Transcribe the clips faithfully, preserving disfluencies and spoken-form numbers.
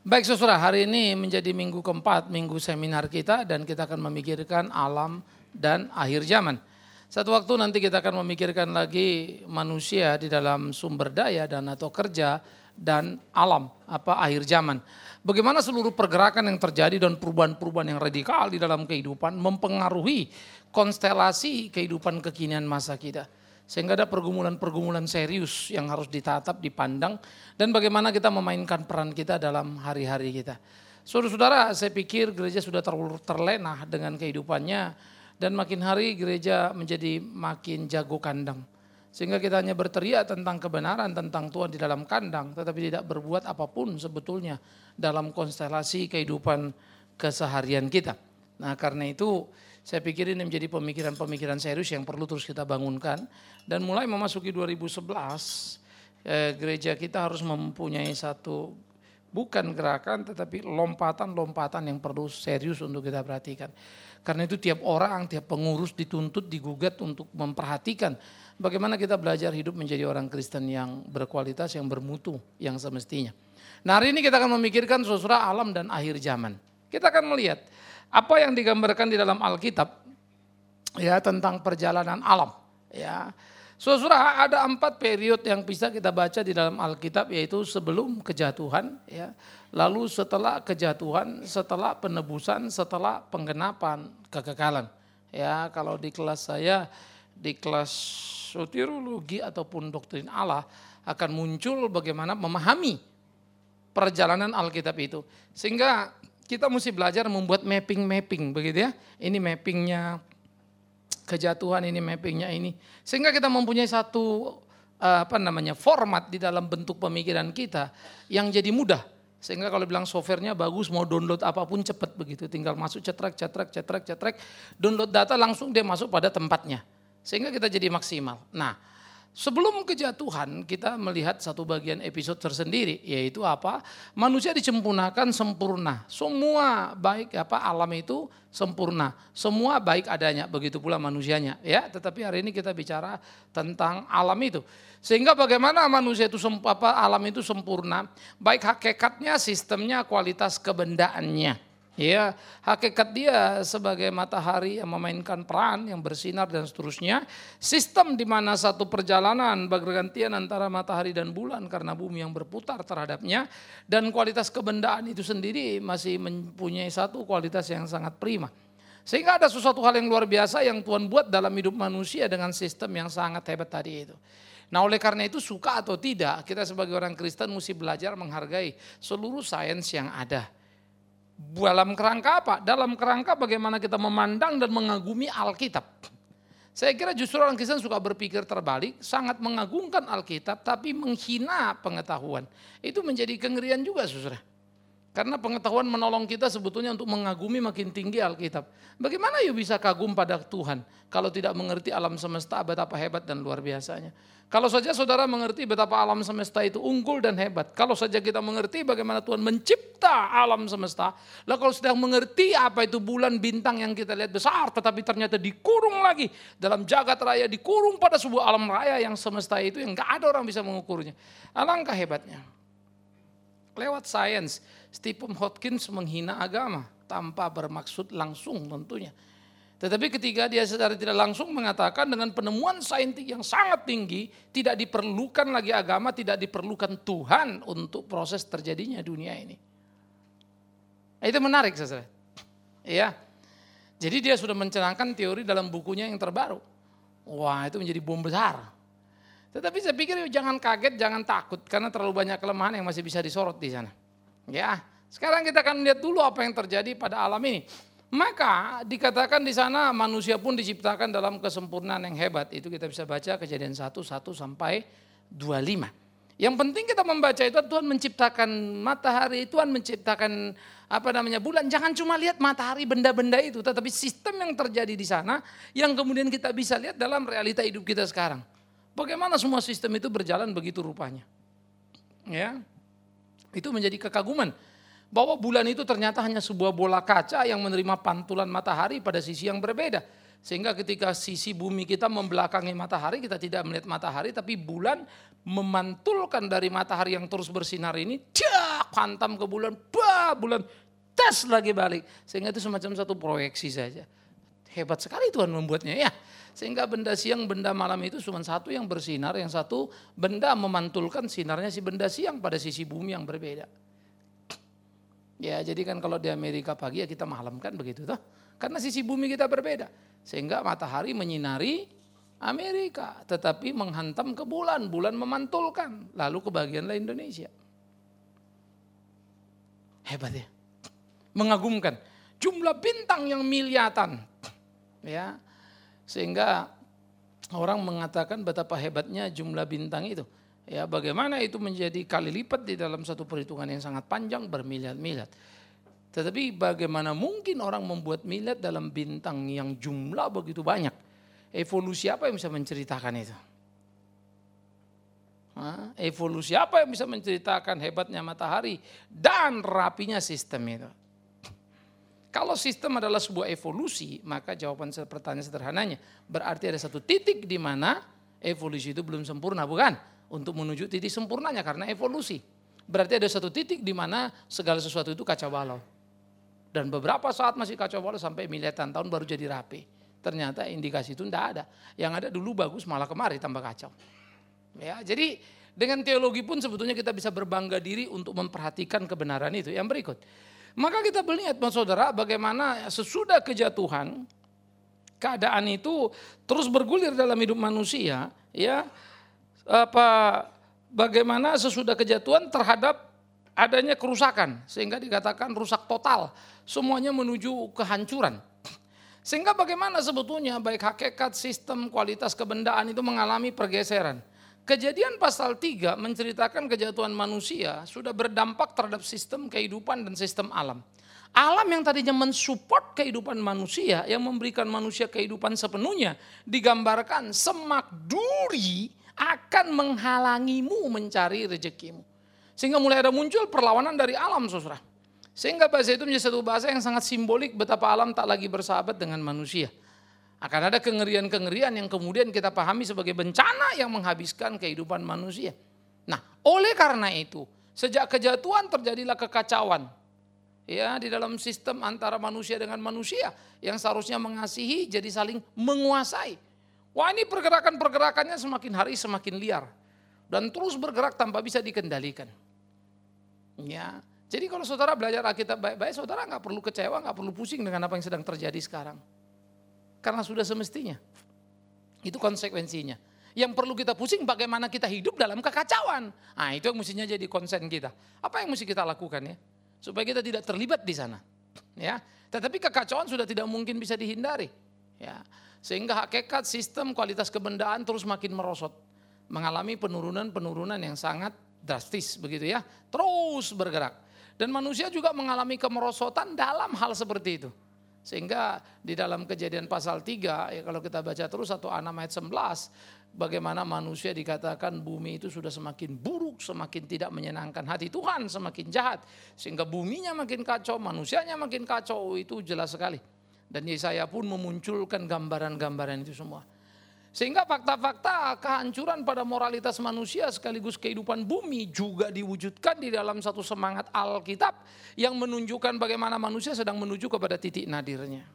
Baik saudara, hari ini menjadi minggu keempat, minggu seminar kita dan kita akan memikirkan alam dan akhir zaman. Satu waktu nanti kita akan memikirkan lagi manusia di dalam sumber daya dan atau kerja dan alam, apa akhir zaman. Bagaimana seluruh pergerakan yang terjadi dan perubahan-perubahan yang radikal di dalam kehidupan mempengaruhi konstelasi kehidupan kekinian masa kita. Sehingga ada pergumulan-pergumulan serius yang harus ditatap, dipandang, dan bagaimana kita memainkan peran kita dalam hari-hari kita. Saudara-saudara, saya pikir gereja sudah terlena dengan kehidupannya, dan makin hari gereja menjadi makin jago kandang. Sehingga kita hanya berteriak tentang kebenaran, tentang Tuhan di dalam kandang, tetapi tidak berbuat apapun sebetulnya dalam konstelasi kehidupan keseharian kita. Nah karena itu, saya pikir ini menjadi pemikiran-pemikiran serius yang perlu terus kita bangunkan. Dan mulai memasuki dua ribu sebelas, eh, gereja kita harus mempunyai satu, bukan gerakan tetapi lompatan-lompatan yang perlu serius untuk kita perhatikan. Karena itu tiap orang, tiap pengurus dituntut, digugat untuk memperhatikan bagaimana kita belajar hidup menjadi orang Kristen yang berkualitas, yang bermutu, yang semestinya. Nah hari ini kita akan memikirkan saudara alam dan akhir zaman. Kita akan melihat apa yang digambarkan di dalam Alkitab ya tentang perjalanan alam ya. Saudara, ada empat periode yang bisa kita baca di dalam Alkitab, yaitu sebelum kejatuhan ya, lalu setelah kejatuhan, setelah penebusan, setelah penggenapan kekekalan. Ya, kalau di kelas saya di kelas soteriologi ataupun doktrin Allah akan muncul bagaimana memahami perjalanan Alkitab itu. Sehingga kita mesti belajar membuat mapping-mapping begitu ya. Ini mappingnya kejatuhan, ini mappingnya ini. Sehingga kita mempunyai satu apa namanya format di dalam bentuk pemikiran kita yang jadi mudah. Sehingga kalau bilang softwarenya bagus, mau download apapun cepat begitu. Tinggal masuk cetrek, cetrek, cetrek, cetrek. Download data langsung dia masuk pada tempatnya. Sehingga kita jadi maksimal. Nah, sebelum kejatuhan kita melihat satu bagian episode tersendiri, yaitu apa? Manusia dicempurnakan sempurna. Semua baik apa alam itu sempurna. Semua baik adanya, begitu pula manusianya, ya. Tetapi hari ini kita bicara tentang alam itu. Sehingga bagaimana manusia itu apa alam itu sempurna, baik hakikatnya, sistemnya, kualitas kebendaannya. Ya, hakikat dia sebagai matahari yang memainkan peran, yang bersinar dan seterusnya. Sistem di mana satu perjalanan bergantian antara matahari dan bulan karena bumi yang berputar terhadapnya. Dan kualitas kebendaan itu sendiri masih mempunyai satu kualitas yang sangat prima. Sehingga ada sesuatu hal yang luar biasa yang Tuhan buat dalam hidup manusia dengan sistem yang sangat hebat tadi itu. Nah oleh karena itu suka atau tidak, kita sebagai orang Kristen mesti belajar menghargai seluruh sains yang ada. Dalam kerangka apa? Dalam kerangka bagaimana kita memandang dan mengagumi Alkitab. Saya kira justru orang Kristen suka berpikir terbalik, sangat mengagungkan Alkitab tapi menghina pengetahuan. Itu menjadi kengerian juga saudara. Karena pengetahuan menolong kita sebetulnya untuk mengagumi makin tinggi Alkitab. Bagaimana yuk bisa kagum pada Tuhan kalau tidak mengerti alam semesta betapa hebat dan luar biasanya. Kalau saja saudara mengerti betapa alam semesta itu unggul dan hebat. Kalau saja kita mengerti bagaimana Tuhan mencipta alam semesta. Lalu kalau sudah mengerti apa itu bulan bintang yang kita lihat besar. Tetapi ternyata dikurung lagi dalam jagat raya. Dikurung pada sebuah alam raya yang semesta itu yang gak ada orang bisa mengukurnya. Alangkah hebatnya. Lewat sains, Stephen Hawking menghina agama tanpa bermaksud langsung tentunya. Tetapi ketika dia secara tidak langsung mengatakan dengan penemuan saintik yang sangat tinggi, tidak diperlukan lagi agama, tidak diperlukan Tuhan untuk proses terjadinya dunia ini. Itu menarik saudara. Ya. Jadi dia sudah mencanangkan teori dalam bukunya yang terbaru. Wah itu menjadi bom besar. Tetapi saya pikir jangan kaget, jangan takut karena terlalu banyak kelemahan yang masih bisa disorot di sana. Ya, sekarang kita akan lihat dulu apa yang terjadi pada alam ini. Maka dikatakan di sana manusia pun diciptakan dalam kesempurnaan yang hebat. Itu kita bisa baca Kejadian satu, satu sampai dua puluh lima. Yang penting kita membaca itu Tuhan menciptakan matahari, Tuhan menciptakan apa namanya bulan. Jangan cuma lihat matahari benda-benda itu, tetapi sistem yang terjadi di sana yang kemudian kita bisa lihat dalam realita hidup kita sekarang. Bagaimana semua sistem itu berjalan begitu rupanya. Ya. Itu menjadi kekaguman. Bahwa bulan itu ternyata hanya sebuah bola kaca yang menerima pantulan matahari pada sisi yang berbeda. Sehingga ketika sisi bumi kita membelakangi matahari, kita tidak melihat matahari, tapi bulan memantulkan dari matahari yang terus bersinar ini, cak, hantam ke bulan, bah, bulan tes lagi balik. Sehingga itu semacam satu proyeksi saja. Hebat sekali Tuhan membuatnya ya. Sehingga benda siang, benda malam itu cuma satu yang bersinar, yang satu benda memantulkan sinarnya si benda siang pada sisi bumi yang berbeda. Ya jadi kan kalau di Amerika pagi ya kita malam kan begitu toh. Karena sisi bumi kita berbeda. Sehingga matahari menyinari Amerika tetapi menghantam ke bulan, bulan memantulkan lalu ke bagianlah Indonesia. Hebat ya. Mengagumkan. Jumlah bintang yang miliatan. Ya. Sehingga orang mengatakan betapa hebatnya jumlah bintang itu. Ya, bagaimana itu menjadi kali lipat di dalam satu perhitungan yang sangat panjang bermiliar-miliar. Tetapi bagaimana mungkin orang membuat miliar dalam bintang yang jumlah begitu banyak? Evolusi apa yang bisa menceritakan itu? Hah? Evolusi apa yang bisa menceritakan hebatnya matahari dan rapinya sistem itu? Kalau sistem adalah sebuah evolusi, maka jawaban pertanyaan sederhananya berarti ada satu titik di mana evolusi itu belum sempurna, bukan? Untuk menuju titik sempurnanya karena evolusi. Berarti ada satu titik di mana segala sesuatu itu kacau balau. Dan beberapa saat masih kacau balau sampai miliaran tahun baru jadi rapi. Ternyata indikasi itu tidak ada. Yang ada dulu bagus malah kemari tambah kacau. Ya, jadi dengan teologi pun sebetulnya kita bisa berbangga diri untuk memperhatikan kebenaran itu. Yang berikut. Maka kita melihat saudara bagaimana sesudah kejatuhan keadaan itu terus bergulir dalam hidup manusia, ya. Apa bagaimana sesudah kejatuhan terhadap adanya kerusakan sehingga dikatakan rusak total, semuanya menuju kehancuran. Sehingga bagaimana sebetulnya baik hakikat, sistem, kualitas kebendaan itu mengalami pergeseran. Kejadian pasal tiga menceritakan kejatuhan manusia sudah berdampak terhadap sistem kehidupan dan sistem alam. Alam yang tadinya mensupport kehidupan manusia, yang memberikan manusia kehidupan sepenuhnya, digambarkan semak duri akan menghalangimu mencari rezekimu. Sehingga mulai ada muncul perlawanan dari alam, saudara. Sehingga bahasa itu menjadi satu bahasa yang sangat simbolik betapa alam tak lagi bersahabat dengan manusia. Akan ada kengerian-kengerian yang kemudian kita pahami sebagai bencana yang menghabiskan kehidupan manusia. Nah, oleh karena itu, sejak kejatuhan terjadilah kekacauan. Ya, di dalam sistem antara manusia dengan manusia yang seharusnya mengasihi jadi saling menguasai. Wah, ini pergerakan-pergerakannya semakin hari semakin liar dan terus bergerak tanpa bisa dikendalikan. Ya, jadi kalau saudara belajar Alkitab baik-baik, saudara nggak perlu kecewa, nggak perlu pusing dengan apa yang sedang terjadi sekarang, karena sudah semestinya. Itu konsekuensinya. Yang perlu kita pusing bagaimana kita hidup dalam kekacauan. Nah, itu yang mestinya jadi konsen kita. Apa yang mesti kita lakukan ya, supaya kita tidak terlibat di sana. Ya, tetapi kekacauan sudah tidak mungkin bisa dihindari. Ya. Sehingga hakikat sistem kualitas kebendaan terus makin merosot. Mengalami penurunan-penurunan yang sangat drastis begitu ya. Terus bergerak. Dan manusia juga mengalami kemerosotan dalam hal seperti itu. Sehingga di dalam Kejadian pasal tiga, ya kalau kita baca terus satu enam ayat sebelas, bagaimana manusia dikatakan bumi itu sudah semakin buruk, semakin tidak menyenangkan hati Tuhan, semakin jahat. Sehingga buminya makin kacau, manusianya makin kacau, itu jelas sekali. Dan Yesaya pun memunculkan gambaran-gambaran itu semua. Sehingga fakta-fakta kehancuran pada moralitas manusia sekaligus kehidupan bumi juga diwujudkan di dalam satu semangat Alkitab yang menunjukkan bagaimana manusia sedang menuju kepada titik nadirnya.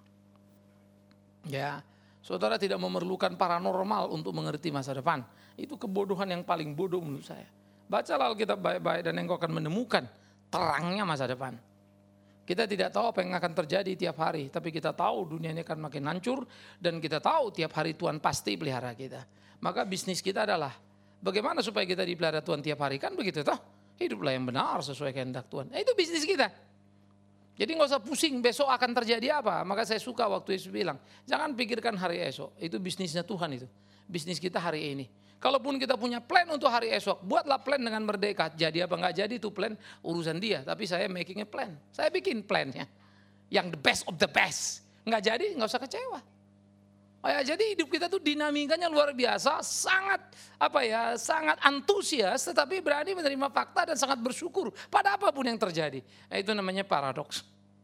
Ya, saudara tidak memerlukan paranormal untuk mengerti masa depan. Itu kebodohan yang paling bodoh menurut saya. Bacalah Alkitab baik-baik dan engkau akan menemukan terangnya masa depan. Kita tidak tahu apa yang akan terjadi tiap hari, tapi kita tahu dunia ini akan makin hancur dan kita tahu tiap hari Tuhan pasti pelihara kita. Maka bisnis kita adalah bagaimana supaya kita dipelihara Tuhan tiap hari, kan begitu toh? Hiduplah yang benar sesuai kehendak Tuhan. Nah, itu bisnis kita. Jadi nggak usah pusing besok akan terjadi apa. Maka saya suka waktu Yesus bilang, jangan pikirkan hari esok, itu bisnisnya Tuhan itu. Bisnis kita hari ini. Kalaupun kita punya plan untuk hari esok, buatlah plan dengan merdeka. Jadi apa enggak jadi itu plan urusan dia. Tapi saya making a plan. Saya bikin plannya. Yang the best of the best. Enggak jadi, enggak usah kecewa. Oh ya, jadi hidup kita tuh dinamikanya luar biasa. Sangat apa ya, sangat antusias. Tetapi berani menerima fakta dan sangat bersyukur pada apapun yang terjadi. Nah, itu namanya paradoks.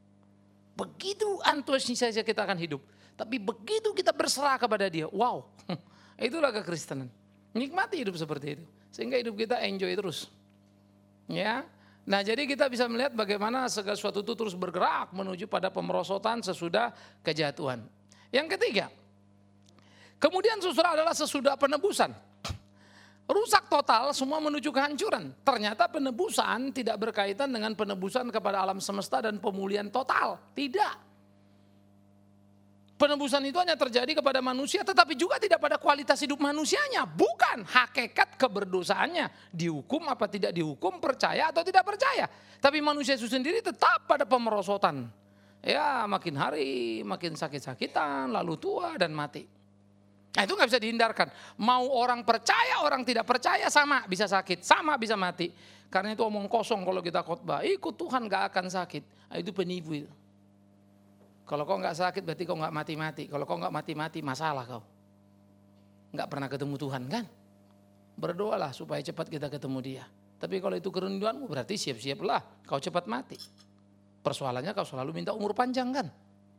Begitu antusias saja kita akan hidup. Tapi begitu kita berserah kepada dia. Wow, itulah kekristenan. Nikmati hidup seperti itu. Sehingga hidup kita enjoy terus. Ya, Nah, jadi kita bisa melihat bagaimana segala sesuatu itu terus bergerak menuju pada pemerosotan sesudah kejatuhan. Yang ketiga, kemudian saudara adalah sesudah penebusan. Rusak total, semua menuju kehancuran. Ternyata penebusan tidak berkaitan dengan penebusan kepada alam semesta dan pemulihan total. Tidak. Penebusan itu hanya terjadi kepada manusia, tetapi juga tidak pada kualitas hidup manusianya. Bukan hakikat keberdosaannya. Dihukum apa tidak dihukum, percaya atau tidak percaya. Tapi manusia itu sendiri tetap pada pemerosotan. Ya, makin hari makin sakit-sakitan, lalu tua dan mati. Nah, itu gak bisa dihindarkan. Mau orang percaya, orang tidak percaya sama bisa sakit, sama bisa mati. Karena itu omong kosong kalau kita khotbah, ikut Tuhan gak akan sakit. Nah, itu penipu itu. Kalau kau gak sakit berarti kau gak mati-mati. Kalau kau gak mati-mati masalah kau. Gak pernah ketemu Tuhan kan. Berdoalah supaya cepat kita ketemu dia. Tapi kalau itu kerinduanmu berarti siap-siaplah kau cepat mati. Persoalannya kau selalu minta umur panjang kan.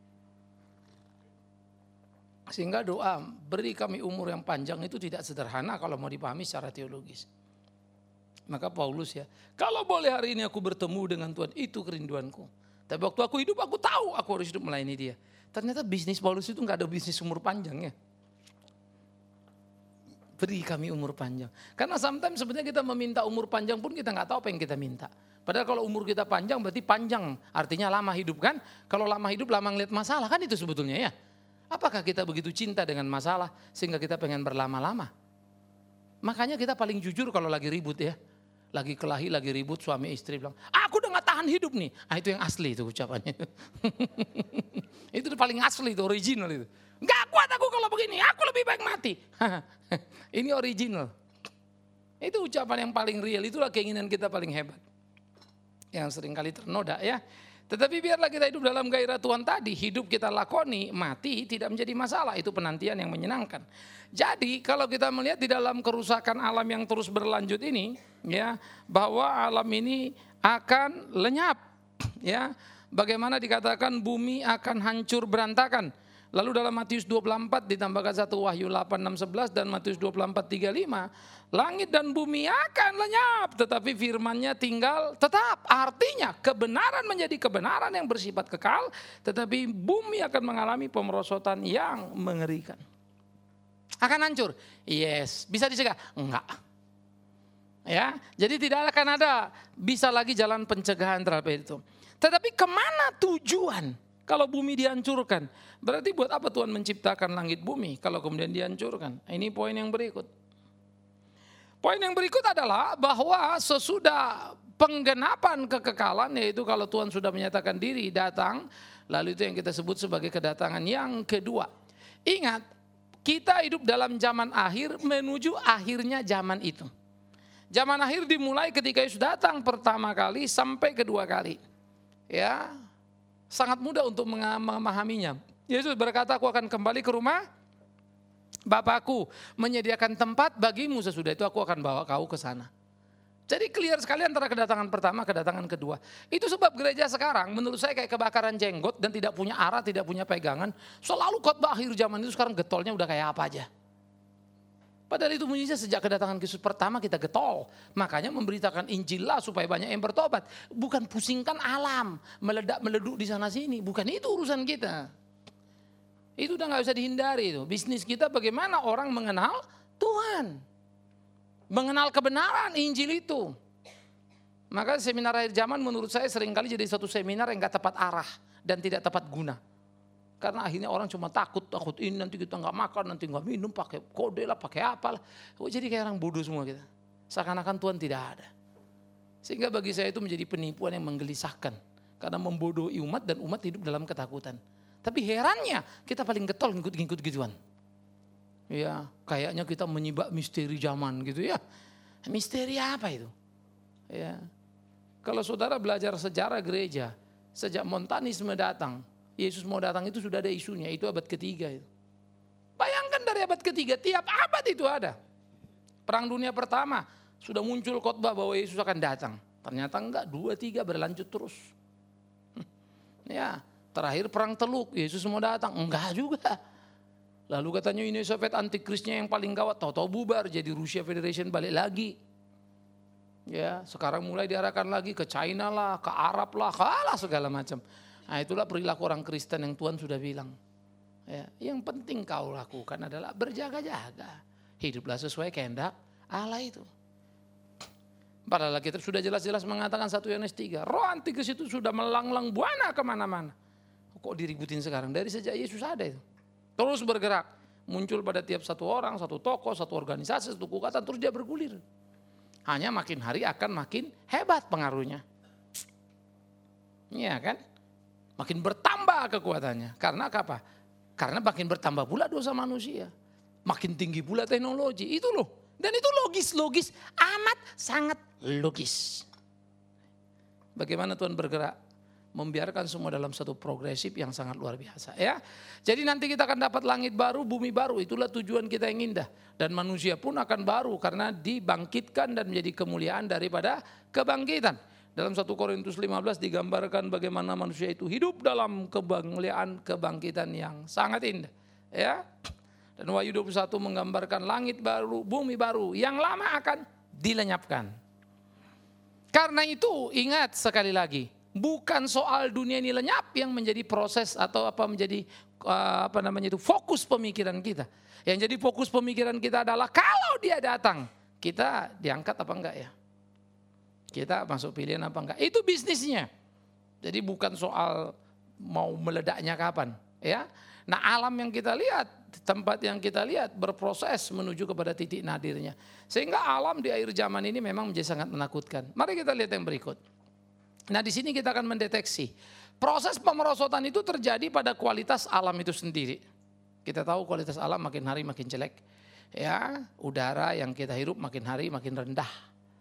Sehingga doa beri kami umur yang panjang itu tidak sederhana kalau mau dipahami secara teologis. Maka Paulus ya, kalau boleh hari ini aku bertemu dengan Tuhan, itu kerinduanku. Tapi waktu aku hidup aku tahu aku harus hidup melayani dia. Ternyata bisnis Paulus itu gak ada bisnis umur panjang ya. Beri kami umur panjang. Karena sometimes sebenarnya kita meminta umur panjang pun kita gak tahu apa yang kita minta. Padahal kalau umur kita panjang berarti panjang, artinya lama hidup kan. Kalau lama hidup lama ngeliat masalah kan itu sebetulnya ya. Apakah kita begitu cinta dengan masalah sehingga kita pengen berlama-lama? Makanya kita paling jujur kalau lagi ribut ya. Lagi kelahi, lagi ribut, suami istri bilang, aku udah gak tahan hidup nih. Ah, itu yang asli itu ucapannya. Itu paling asli, itu original itu. Gak kuat aku kalau begini, aku lebih baik mati. Ini original. Itu ucapan yang paling real, itulah keinginan kita paling hebat. Yang seringkali ternoda ya. Tetapi biarlah kita hidup dalam gairah Tuhan tadi, hidup kita lakoni, mati tidak menjadi masalah, itu penantian yang menyenangkan. Jadi kalau kita melihat di dalam kerusakan alam yang terus berlanjut ini, ya, bahwa alam ini akan lenyap, ya. Bagaimana dikatakan bumi akan hancur berantakan. Lalu dalam Matius dua puluh empat ditambahkan satu Wahyu delapan, enam, sebelas dan Matius dua puluh empat, tiga puluh lima. Langit dan bumi akan lenyap tetapi firman-Nya tinggal tetap. Artinya kebenaran menjadi kebenaran yang bersifat kekal tetapi bumi akan mengalami pemerosotan yang mengerikan. Akan hancur? Yes. Bisa dicegah? Enggak. Ya, jadi tidak akan ada bisa lagi jalan pencegahan terhadap itu. Tetapi kemana tujuan? Kalau bumi dihancurkan, berarti buat apa Tuhan menciptakan langit bumi kalau kemudian dihancurkan? Ini poin yang berikut. Poin yang berikut adalah bahwa sesudah penggenapan kekekalan, yaitu kalau Tuhan sudah menyatakan diri datang, lalu itu yang kita sebut sebagai kedatangan yang kedua. Ingat, kita hidup dalam zaman akhir menuju akhirnya zaman itu. Zaman akhir dimulai ketika Yesus datang pertama kali sampai kedua kali. Ya. Sangat mudah untuk memahaminya. Yesus berkata, aku akan kembali ke rumah Bapakku, menyediakan tempat bagimu, sesudah itu aku akan bawa kau ke sana. Jadi clear sekali antara kedatangan pertama, kedatangan kedua. Itu sebab gereja sekarang menurut saya kayak kebakaran jenggot dan tidak punya arah, tidak punya pegangan. Selalu khotbah akhir zaman itu sekarang getolnya udah kayak apa aja. Padahal itu bunyinya sejak kedatangan Yesus pertama kita getol. Makanya memberitakan Injil lah supaya banyak yang bertobat. Bukan pusingkan alam, meledak-meleduk di sana sini. Bukan itu urusan kita. Itu udah gak bisa dihindari itu. Bisnis kita bagaimana orang mengenal Tuhan. Mengenal kebenaran Injil itu. Maka seminar akhir zaman menurut saya seringkali jadi satu seminar yang gak tepat arah dan tidak tepat guna. Karena akhirnya orang cuma takut, takut ini nanti kita nggak makan, nanti nggak minum, pakai kode lah, pakai apa lah. Jadi kayak orang bodoh semua kita. Seakan-akan Tuhan tidak ada. Sehingga bagi saya itu menjadi penipuan yang menggelisahkan. Karena membodohi umat dan umat hidup dalam ketakutan. Tapi herannya kita paling getol ngikut-ngikut gituan. Ya, kayaknya kita menyibak misteri zaman gitu ya. Misteri apa itu? Ya. Kalau saudara belajar sejarah gereja, sejak Montanisme datang, Yesus mau datang itu sudah ada isunya, itu abad ketiga itu. Bayangkan dari abad ketiga, tiap abad itu ada. Perang dunia pertama, sudah muncul khotbah bahwa Yesus akan datang. Ternyata enggak, dua, tiga berlanjut terus. Ya, terakhir perang Teluk, Yesus mau datang, enggak juga. Lalu katanya Uni Soviet antikrisnya yang paling gawat, tahu-tahu bubar, jadi Rusia Federation balik lagi. Ya, sekarang mulai diarahkan lagi ke China lah, ke Arab lah, kalah segala macam. Nah, itulah perilaku orang Kristen yang Tuhan sudah bilang. Ya, yang penting kau lakukan adalah berjaga-jaga. Hiduplah sesuai kehendak Allah itu. Padahal kita sudah jelas-jelas mengatakan satu Yohanes tiga. Roh antikris itu sudah melanglang buana kemana-mana. Kok diributin sekarang? Dari sejak Yesus ada itu. Terus bergerak. Muncul pada tiap satu orang, satu tokoh, satu organisasi, satu kekuatan. Terus dia bergulir. Hanya makin hari akan makin hebat pengaruhnya. Iya kan? Makin bertambah kekuatannya. Karena apa? Karena makin bertambah pula dosa manusia. Makin tinggi pula teknologi. Itu loh. Dan itu logis-logis. Amat sangat logis. Bagaimana Tuhan bergerak? Membiarkan semua dalam satu progresif yang sangat luar biasa. Ya, jadi nanti kita akan dapat langit baru, bumi baru. Itulah tujuan kita yang indah. Dan manusia pun akan baru karena dibangkitkan dan menjadi kemuliaan daripada kebangkitan. Dalam satu Korintus lima belas digambarkan bagaimana manusia itu hidup dalam kemuliaan kebangkitan yang sangat indah. Ya, dan Wahyu dua puluh satu menggambarkan langit baru, bumi baru yang lama akan dilenyapkan. Karena itu ingat sekali lagi. Bukan soal dunia ini lenyap yang menjadi proses atau apa menjadi apa namanya itu fokus pemikiran kita. Yang jadi fokus pemikiran kita adalah kalau dia datang, kita diangkat apa enggak ya? Kita masuk pilihan apa enggak? Itu bisnisnya. Jadi bukan soal mau meledaknya kapan, ya. Nah, alam yang kita lihat, tempat yang kita lihat berproses menuju kepada titik nadirnya. Sehingga alam di akhir zaman ini memang menjadi sangat menakutkan. Mari kita lihat yang berikut. Nah, di sini kita akan mendeteksi proses pemerosotan itu terjadi pada kualitas alam itu sendiri. Kita tahu kualitas alam makin hari makin jelek. Ya, udara yang kita hirup makin hari makin rendah.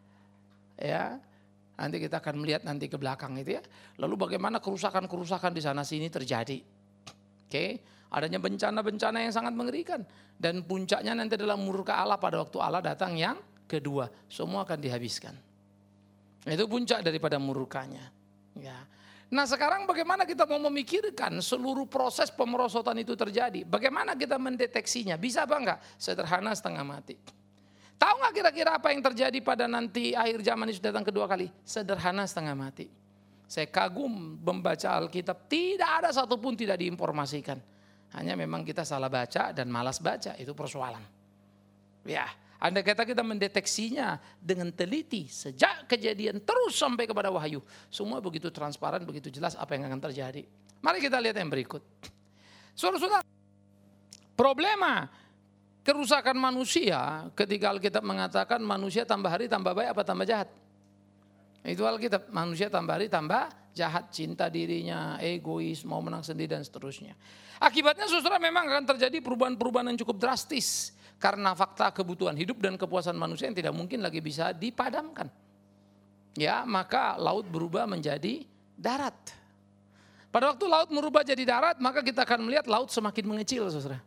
Ya, nanti kita akan melihat nanti ke belakang itu ya. Lalu bagaimana kerusakan-kerusakan di sana sini terjadi. Oke, adanya bencana-bencana yang sangat mengerikan dan puncaknya nanti adalah murka Allah pada waktu Allah datang yang kedua. Semua akan dihabiskan. Itu puncak daripada murkanya. Ya. Nah, sekarang bagaimana kita mau memikirkan seluruh proses pemerosotan itu terjadi? Bagaimana kita mendeteksinya? Bisa apa enggak? Sederhana, setengah mati. Tahu nggak kira-kira apa yang terjadi pada nanti akhir zaman Yesus datang kedua kali? Sederhana, setengah mati. Saya kagum membaca Alkitab, tidak ada satupun tidak diinformasikan. Hanya memang kita salah baca dan malas baca, itu persoalan. Ya. Andai kata kita mendeteksinya dengan teliti sejak kejadian terus sampai kepada wahyu. Semua begitu transparan, begitu jelas apa yang akan terjadi. Mari kita lihat yang berikut. Saudara-saudara, problema kerusakan manusia ketika Alkitab mengatakan manusia tambah hari tambah baik apa tambah jahat. Itu Alkitab, manusia tambah hari tambah jahat, cinta dirinya, egois, mau menang sendiri dan seterusnya. Akibatnya saudara memang akan terjadi perubahan-perubahan yang cukup drastis. Karena fakta kebutuhan hidup dan kepuasan manusia yang tidak mungkin lagi bisa dipadamkan. Ya, maka laut berubah menjadi darat. Pada waktu laut berubah jadi darat, maka kita akan melihat laut semakin mengecil, saudara.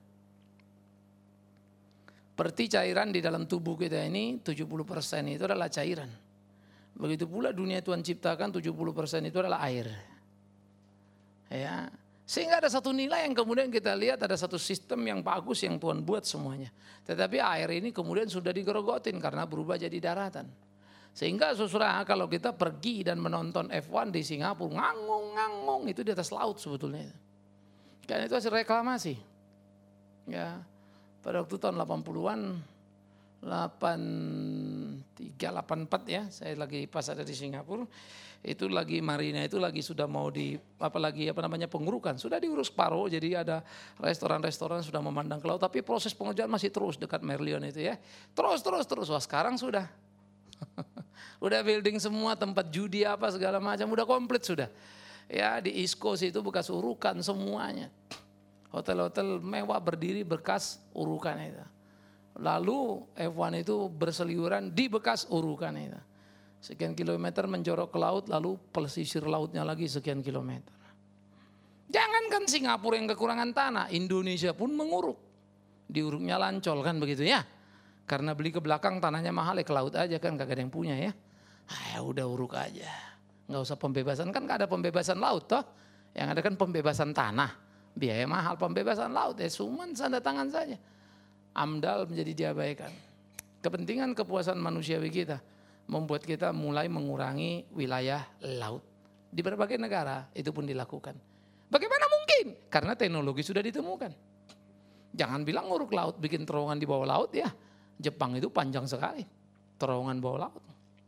Seperti cairan di dalam tubuh kita ini, tujuh puluh persen itu adalah cairan. Begitu pula dunia Tuhan ciptakan, tujuh puluh persen itu adalah air. Ya. Sehingga ada satu nilai yang kemudian kita lihat, ada satu sistem yang bagus yang Tuhan buat semuanya. Tetapi air ini kemudian sudah digerogotin karena berubah jadi daratan. Sehingga saudara kalau kita pergi dan menonton F satu di Singapura, ngangung-ngangung itu di atas laut sebetulnya. Karena itu hasil reklamasi. Ya, pada waktu tahun delapan puluhan, delapan tiga, delapan empat ya, saya lagi pas ada di Singapura. Itu lagi marina itu lagi sudah mau di apalagi apa namanya pengurukan, sudah diurus paruh, jadi ada restoran-restoran sudah memandang ke laut, tapi proses pengerjaan masih terus dekat Merlion itu ya, terus terus terus. Wah, sekarang sudah udah building semua, tempat judi apa segala macam udah komplit sudah ya. Di East Coast itu bekas urukan semuanya, hotel-hotel mewah berdiri bekas urukan itu. Lalu F satu itu berseliweran di bekas urukan itu. Sekian kilometer menjorok ke laut, lalu pesisir lautnya lagi sekian kilometer. Jangankan Singapura yang kekurangan tanah, Indonesia pun menguruk. Diuruknya Lancol kan begitu ya. Karena beli ke belakang tanahnya mahal ya, ke laut aja kan, kagak ada yang punya ya. Ah, ya udah uruk aja. Nggak usah pembebasan, kan nggak ada pembebasan laut toh. Yang ada kan pembebasan tanah. Biaya mahal pembebasan laut ya, cuman tanda tangan saja. AMDAL menjadi diabaikan. Kepentingan kepuasan manusiawi kita membuat kita mulai mengurangi wilayah laut. Di berbagai negara itu pun dilakukan. Bagaimana mungkin? Karena teknologi sudah ditemukan. Jangan bilang nguruk laut, bikin terowongan di bawah laut ya. Jepang itu panjang sekali, terowongan bawah laut.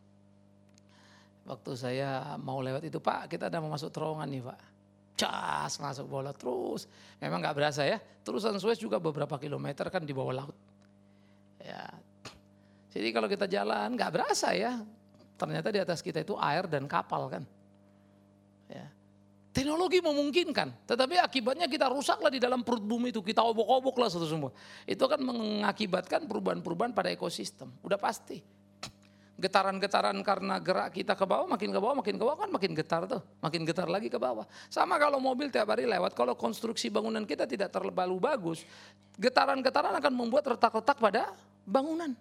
Waktu saya mau lewat itu, Pak, kita ada mau masuk terowongan nih, Pak. Cas masuk bawah laut terus. Memang nggak berasa ya. Terusan Suez juga beberapa kilometer kan di bawah laut. Ya. Jadi kalau kita jalan nggak berasa ya. Ternyata di atas kita itu air dan kapal kan. Ya. Teknologi memungkinkan, tetapi akibatnya kita rusaklah di dalam perut bumi itu, kita obok-obok lah satu semua. Itu akan mengakibatkan perubahan-perubahan pada ekosistem, udah pasti. Getaran-getaran karena gerak kita ke bawah, makin ke bawah, makin ke bawah kan makin getar tuh, makin getar lagi ke bawah. Sama kalau mobil tiap hari lewat, kalau konstruksi bangunan kita tidak terlalu bagus, getaran-getaran akan membuat retak-retak pada bangunan.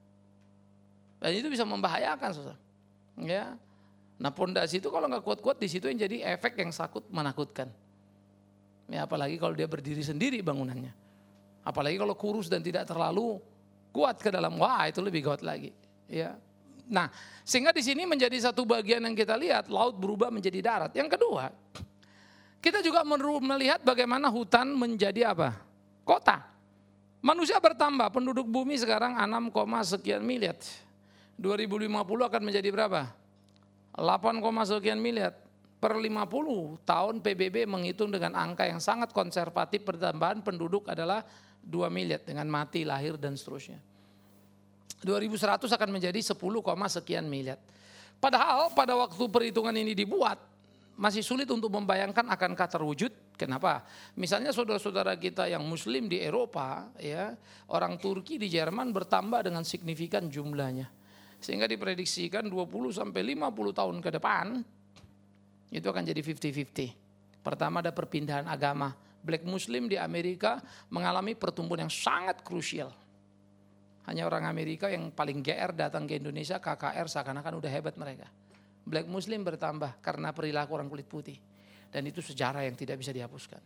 Dan itu bisa membahayakan, susah. Ya. Nah pondasi itu kalau nggak kuat-kuat di situ yang jadi efek yang sakit menakutkan. Ya apalagi kalau dia berdiri sendiri bangunannya. Apalagi kalau kurus dan tidak terlalu kuat ke dalam, wah itu lebih gawat lagi. Ya. Nah sehingga di sini menjadi satu bagian yang kita lihat laut berubah menjadi darat. Yang kedua, kita juga melihat bagaimana hutan menjadi apa? Kota. Manusia bertambah, penduduk bumi sekarang enam, sekian miliar. dua ribu lima puluh akan menjadi berapa? delapan, sekian miliar. Per lima puluh tahun P B B menghitung dengan angka yang sangat konservatif, pertambahan penduduk adalah dua miliar dengan mati, lahir dan seterusnya. dua ribu seratus akan menjadi sepuluh, sekian miliar. Padahal pada waktu perhitungan ini dibuat masih sulit untuk membayangkan akankah terwujud. Kenapa? Misalnya saudara-saudara kita yang muslim di Eropa, ya, orang Turki di Jerman bertambah dengan signifikan jumlahnya. Sehingga diprediksikan dua puluh sampai lima puluh tahun ke depan itu akan jadi lima puluh lima puluh. Pertama ada perpindahan agama. Black Muslim di Amerika mengalami pertumbuhan yang sangat krusial. Hanya orang Amerika yang paling G R datang ke Indonesia, K K R seakan-akan udah hebat mereka. Black Muslim bertambah karena perilaku orang kulit putih. Dan itu sejarah yang tidak bisa dihapuskan.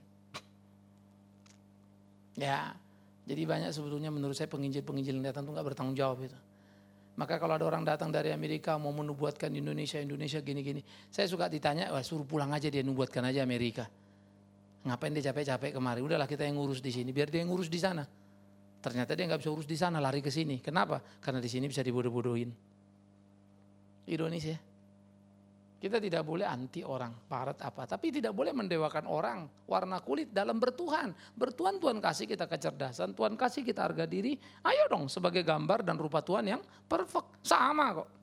Ya, jadi banyak sebetulnya menurut saya penginjil-penginjil yang datang itu gak bertanggung jawab itu. Maka kalau ada orang datang dari Amerika mau menubuatkan Indonesia, Indonesia gini-gini. Saya suka ditanya, wah suruh pulang aja dia nubuatkan aja Amerika. Ngapain dia capek-capek kemari? Udahlah kita yang ngurus di sini, biar dia yang ngurus di sana. Ternyata dia nggak bisa urus di sana, lari ke sini. Kenapa? Karena di sini bisa dibodoh-bodohin. Ironis ya. Kita tidak boleh anti orang, barat apa. Tapi tidak boleh mendewakan orang, warna kulit dalam bertuhan. Bertuhan Tuhan kasih kita kecerdasan, Tuhan kasih kita harga diri. Ayo dong sebagai gambar dan rupa Tuhan yang perfect. Sama kok.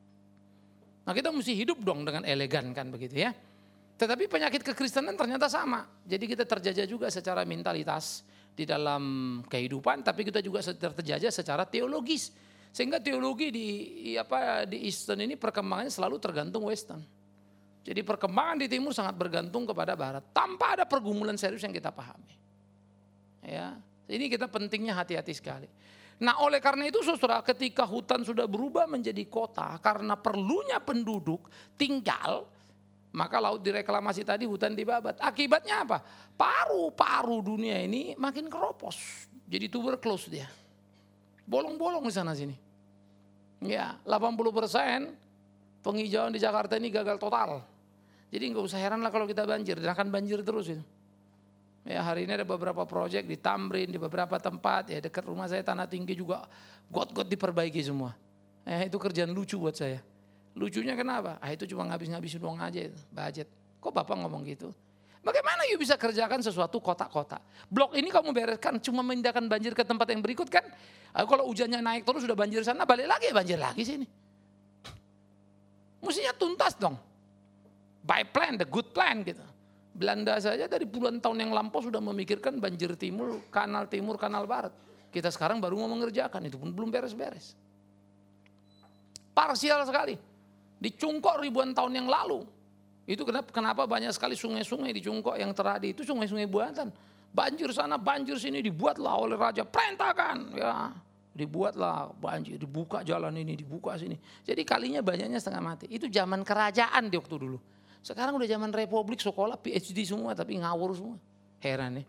Nah kita mesti hidup dong dengan elegan kan begitu ya. Tetapi penyakit kekristenan ternyata sama. Jadi kita terjajah juga secara mentalitas di dalam kehidupan. Tapi kita juga terjajah secara teologis. Sehingga teologi di apa di Eastern ini perkembangannya selalu tergantung Western. Jadi perkembangan di Timur sangat bergantung kepada Barat tanpa ada pergumulan serius yang kita pahami. Ya, ini kita pentingnya hati-hati sekali. Nah, oleh karena itu Saudara, ketika hutan sudah berubah menjadi kota karena perlunya penduduk tinggal, maka laut direklamasi tadi, hutan dibabat. Akibatnya apa? Paru-paru dunia ini makin keropos. Jadi tuberkulos dia. Bolong-bolong di sana sini. Ya, delapan puluh persen penghijauan di Jakarta ini gagal total. Jadi enggak usah heran lah kalau kita banjir, dan akan banjir terus itu. Ya, hari ini ada beberapa proyek di Tamrin, di beberapa tempat, ya dekat rumah saya Tanah Tinggi juga got-got diperbaiki semua. Ya, itu kerjaan lucu buat saya. Lucunya kenapa? Ah itu cuma ngabis-ngabisin uang aja itu, budget. Kok Bapak ngomong gitu? Bagaimana you bisa kerjakan sesuatu kota-kota? Blok ini kamu bereskan, cuma memindahkan banjir ke tempat yang berikut kan? Kalau hujannya naik terus sudah banjir sana, balik lagi banjir lagi sini. Mestinya tuntas dong. By plan, the good plan gitu. Belanda saja dari puluhan tahun yang lampau sudah memikirkan banjir timur, kanal timur, kanal barat. Kita sekarang baru mau mengerjakan, itu pun belum beres-beres. Parsial sekali. Dicungkok ribuan tahun yang lalu. Itu kenapa, kenapa banyak sekali sungai-sungai di Cungkok yang teradi itu sungai-sungai buatan. Banjir sana, banjir sini dibuatlah oleh raja, perintahkan. Ya, dibuatlah banjir, dibuka jalan ini, dibuka sini. Jadi kalinya banyaknya setengah mati. Itu zaman kerajaan di waktu dulu. Sekarang udah zaman republik, sekolah P H D semua tapi ngawur semua. Heran ya.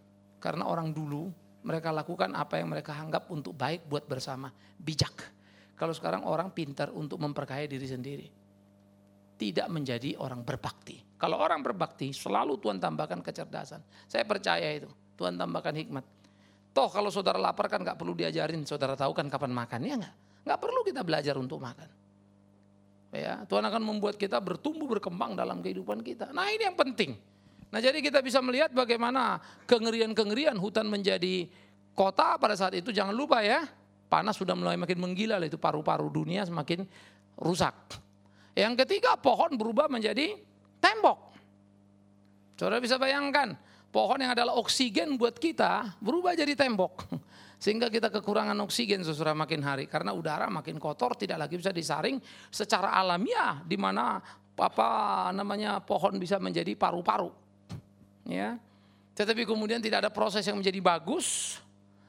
Karena orang dulu mereka lakukan apa yang mereka anggap untuk baik buat bersama, bijak. Kalau sekarang orang pintar untuk memperkaya diri sendiri. Tidak menjadi orang berbakti. Kalau orang berbakti selalu Tuhan tambahkan kecerdasan. Saya percaya itu. Tuhan tambahkan hikmat. Toh kalau saudara lapar kan gak perlu diajarin. Saudara tahu kan kapan makan. Ya enggak? Gak perlu kita belajar untuk makan. Ya, Tuhan akan membuat kita bertumbuh berkembang dalam kehidupan kita. Nah ini yang penting. Nah jadi kita bisa melihat bagaimana kengerian-kengerian hutan menjadi kota pada saat itu. Jangan lupa ya. Panas sudah mulai makin menggila. Itu paru-paru dunia semakin rusak. Yang ketiga, pohon berubah menjadi tembok. Saudara bisa bayangkan, pohon yang adalah oksigen buat kita berubah jadi tembok. Sehingga kita kekurangan oksigen saudara makin hari. Karena udara makin kotor, tidak lagi bisa disaring secara alamiah. Di mana apa namanya pohon bisa menjadi paru-paru. Ya. Tetapi kemudian tidak ada proses yang menjadi bagus.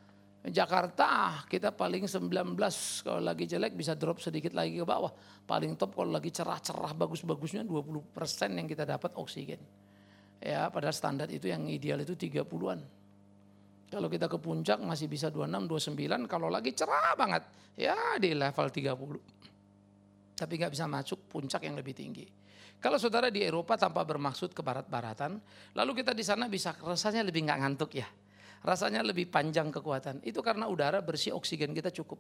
Jakarta kita paling sembilan belas, kalau lagi jelek bisa drop sedikit lagi ke bawah. Paling top kalau lagi cerah-cerah bagus-bagusnya dua puluh persen yang kita dapat oksigen. Ya, pada standar itu yang ideal itu tiga puluhan. Kalau kita ke puncak masih bisa dua puluh enam, dua puluh sembilan, kalau lagi cerah banget ya di level tiga puluh. Tapi gak bisa masuk puncak yang lebih tinggi. Kalau saudara di Eropa tanpa bermaksud ke barat-baratan, lalu kita di sana bisa rasanya lebih gak ngantuk ya. Rasanya lebih panjang kekuatan. Itu karena udara bersih, oksigen kita cukup.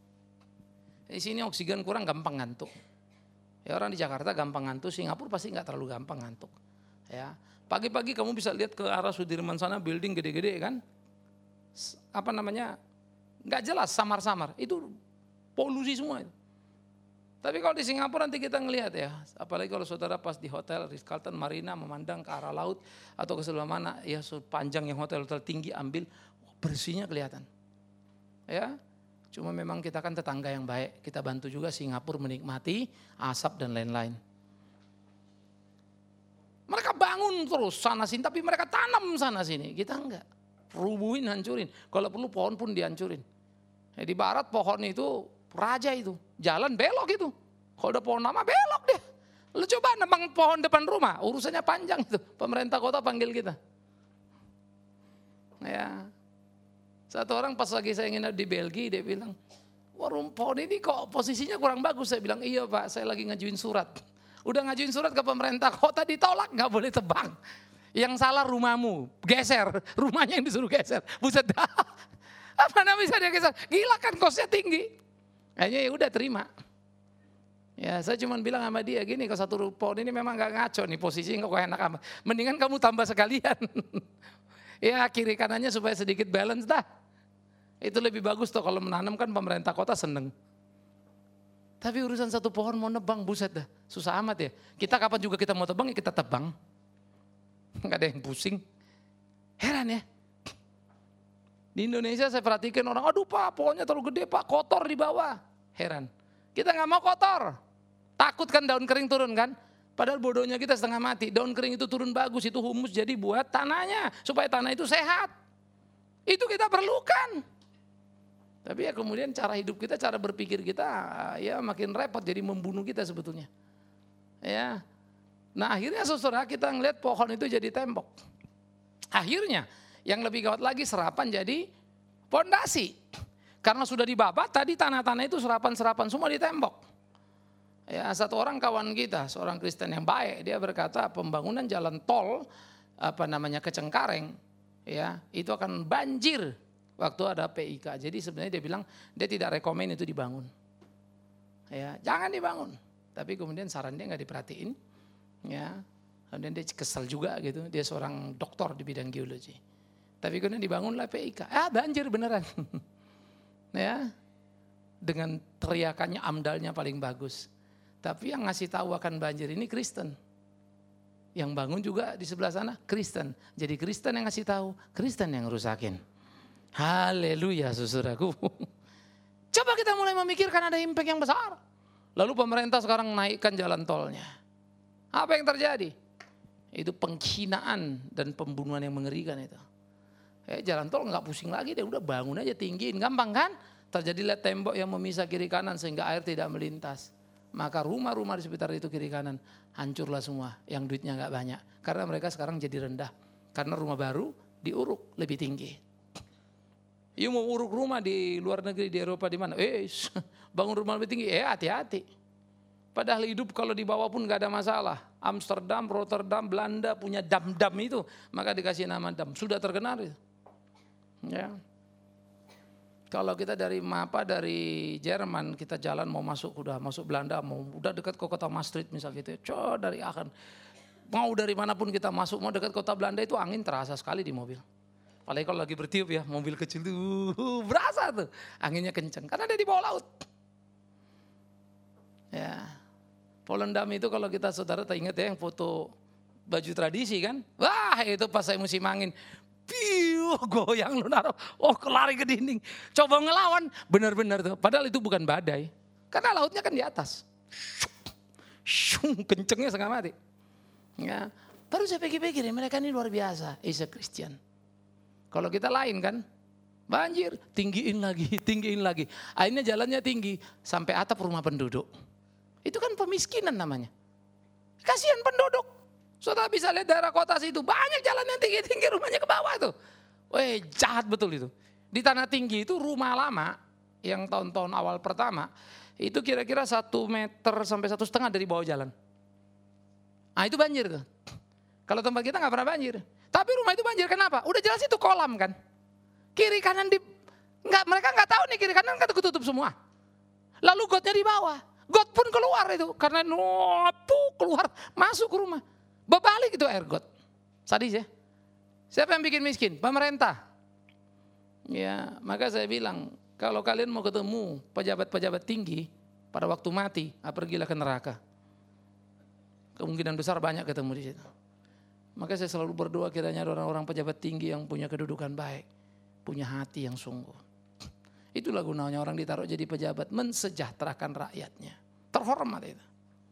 Di sini oksigen kurang gampang ngantuk. Ya orang di Jakarta gampang ngantuk, Singapura pasti nggak terlalu gampang ngantuk. Ya pagi-pagi kamu bisa lihat ke arah Sudirman sana building gede-gede kan, apa namanya, nggak jelas, samar-samar. Itu polusi semua itu. Tapi kalau di Singapura nanti kita ngelihat ya, apalagi kalau saudara pas di hotel Ritz-Carlton Marina memandang ke arah laut atau ke sebelah mana, ya panjang yang hotel-hotel tinggi ambil, bersihnya kelihatan. Ya, cuma memang kita kan tetangga yang baik, kita bantu juga Singapura menikmati asap dan lain-lain. Mereka bangun terus sana sini, tapi mereka tanam sana sini, kita enggak. Rubuhin, hancurin, kalau perlu pohon pun dihancurin. Ya, di barat pohon itu raja itu, jalan belok itu. Kalau udah pohon lama belok deh. Lu coba nebang pohon depan rumah, urusannya panjang itu. Pemerintah kota panggil kita. Ya, satu orang pas lagi saya nginep di Belgia, dia bilang, warung pohon ini kok posisinya kurang bagus. Saya bilang, iya Pak, saya lagi ngajuin surat. Udah ngajuin surat ke pemerintah kota, ditolak, gak boleh tebang. Yang salah rumahmu, geser, rumahnya yang disuruh geser. Buset dah, apa namanya bisa dia geser? Gila kan kosnya tinggi. Akhirnya ya udah terima. Ya saya cuma bilang sama dia gini, kalau satu pohon ini memang gak ngaco nih posisinya kok enak amat. Mendingan kamu tambah sekalian. Ya kiri kanannya supaya sedikit balance dah. Itu lebih bagus tuh kalau menanam kan pemerintah kota seneng. Tapi urusan satu pohon mau nebang buset dah. Susah amat ya. Kita kapan juga kita mau tebang ya kita tebang. Gak ada yang pusing. Heran ya. Di Indonesia saya perhatikan orang, aduh Pak pohonnya terlalu gede Pak, kotor di bawah. Heran, kita gak mau kotor. Takut kan daun kering turun kan. Padahal bodohnya kita setengah mati. Daun kering itu turun bagus, itu humus jadi buat tanahnya. Supaya tanah itu sehat. Itu kita perlukan. Tapi ya kemudian cara hidup kita, cara berpikir kita ya makin repot jadi membunuh kita sebetulnya. Ya. Nah akhirnya saudara kita ngeliat pohon itu jadi tembok. Akhirnya yang lebih gawat lagi serapan jadi pondasi. Karena sudah dibabat tadi tanah-tanah itu serapan-serapan semua di tembok. Ya, satu orang kawan kita, seorang Kristen yang baik, dia berkata pembangunan jalan tol apa namanya ke Cengkareng ya, itu akan banjir waktu ada P I K. Jadi sebenarnya dia bilang dia tidak rekomen itu dibangun. Ya, jangan dibangun. Tapi kemudian saran dia enggak diperhatiin. Ya. Kemudian dia kesel juga gitu. Dia seorang doktor di bidang geologi. Tapi kemudian dibangunlah P I K. Ah banjir beneran. Ya, dengan teriakannya amdalnya paling bagus. Tapi yang ngasih tahu akan banjir ini Kristen. Yang bangun juga di sebelah sana Kristen. Jadi Kristen yang ngasih tahu, Kristen yang rusakin. Haleluya saudaraku. Coba kita mulai memikirkan ada impact yang besar. Lalu pemerintah sekarang naikkan jalan tolnya. Apa yang terjadi? Itu penghinaan dan pembunuhan yang mengerikan itu. Eh, jalan tol nggak pusing lagi deh, udah bangun aja tinggiin, gampang kan? Terjadilah tembok yang memisah kiri kanan sehingga air tidak melintas. Maka rumah-rumah di sekitar itu kiri kanan hancurlah semua yang duitnya nggak banyak. Karena mereka sekarang jadi rendah. Karena rumah baru diuruk lebih tinggi. You mau uruk rumah di luar negeri, di Eropa, di mana? Eh, bangun rumah lebih tinggi, eh hati-hati. Padahal hidup kalau di bawah pun gak ada masalah. Amsterdam, Rotterdam, Belanda punya dam-dam itu, maka dikasih nama dam. Sudah terkenal itu. Ya. Kalau kita dari apa dari Jerman, kita jalan mau masuk udah masuk Belanda, mau udah dekat ke kota Maastricht misal gitu. Coba dari Aachen. Mau dari manapun kita masuk, mau dekat kota Belanda itu angin terasa sekali di mobil. Apalagi kalau lagi bertiup ya, mobil kecil tuh berasa tuh anginnya kenceng karena dia di bawah laut. Ya, Volendam itu kalau kita saudara tak ingat ya yang foto baju tradisi kan, wah itu pas saya musim angin, piu goyang lu naruh, oh kelari ke dinding, coba ngelawan, benar-benar tuh. Padahal itu bukan badai, karena lautnya kan di atas, shung kencengnya setengah mati. Ya, baru saya pikir-pikir mereka ini luar biasa, is a Christian. Kalau kita lain kan, banjir, tinggiin lagi, tinggiin lagi. Akhirnya jalannya tinggi, sampai atap rumah penduduk. Itu kan pemiskinan namanya. Kasihan penduduk. Saudara bisa lihat daerah kota situ, banyak jalan yang tinggi-tinggi, rumahnya ke bawah tuh. Weh, jahat betul itu. Di tanah tinggi itu rumah lama, yang tahun-tahun awal pertama, itu kira-kira satu meter sampai satu setengah dari bawah jalan. Nah itu banjir tuh. Kalau tempat kita gak pernah banjir. Tapi rumah itu banjir, kenapa? Udah jelas itu kolam kan. Kiri kanan di, nggak, mereka nggak tahu nih kiri kanan kan ketutup semua. Lalu gotnya di bawah, got pun keluar itu karena nupu keluar masuk ke rumah. Berbalik itu air got. Sadis ya. Siapa yang bikin miskin? Pemerintah. Ya, maka saya bilang kalau kalian mau ketemu pejabat-pejabat tinggi pada waktu mati, ah, pergilah ke neraka. Kemungkinan besar banyak ketemu di situ. Maka saya selalu berdoa kiranya ada orang-orang pejabat tinggi yang punya kedudukan baik. Punya hati yang sungguh. Itulah gunanya orang ditaruh jadi pejabat. Mensejahterakan rakyatnya. Terhormat itu.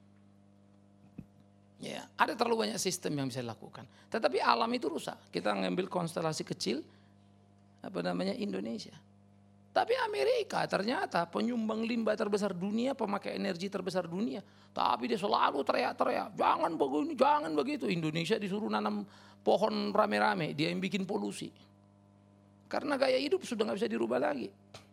Ya, ada terlalu banyak sistem yang bisa dilakukan. Tetapi alam itu rusak. Kita ngambil konstelasi kecil. Apa namanya Indonesia. Tapi Amerika ternyata penyumbang limbah terbesar dunia, pemakai energi terbesar dunia. Tapi dia selalu teriak-teriak, jangan begini, jangan begitu. Indonesia disuruh nanam pohon rame-rame, dia yang bikin polusi. Karena gaya hidup sudah gak bisa dirubah lagi.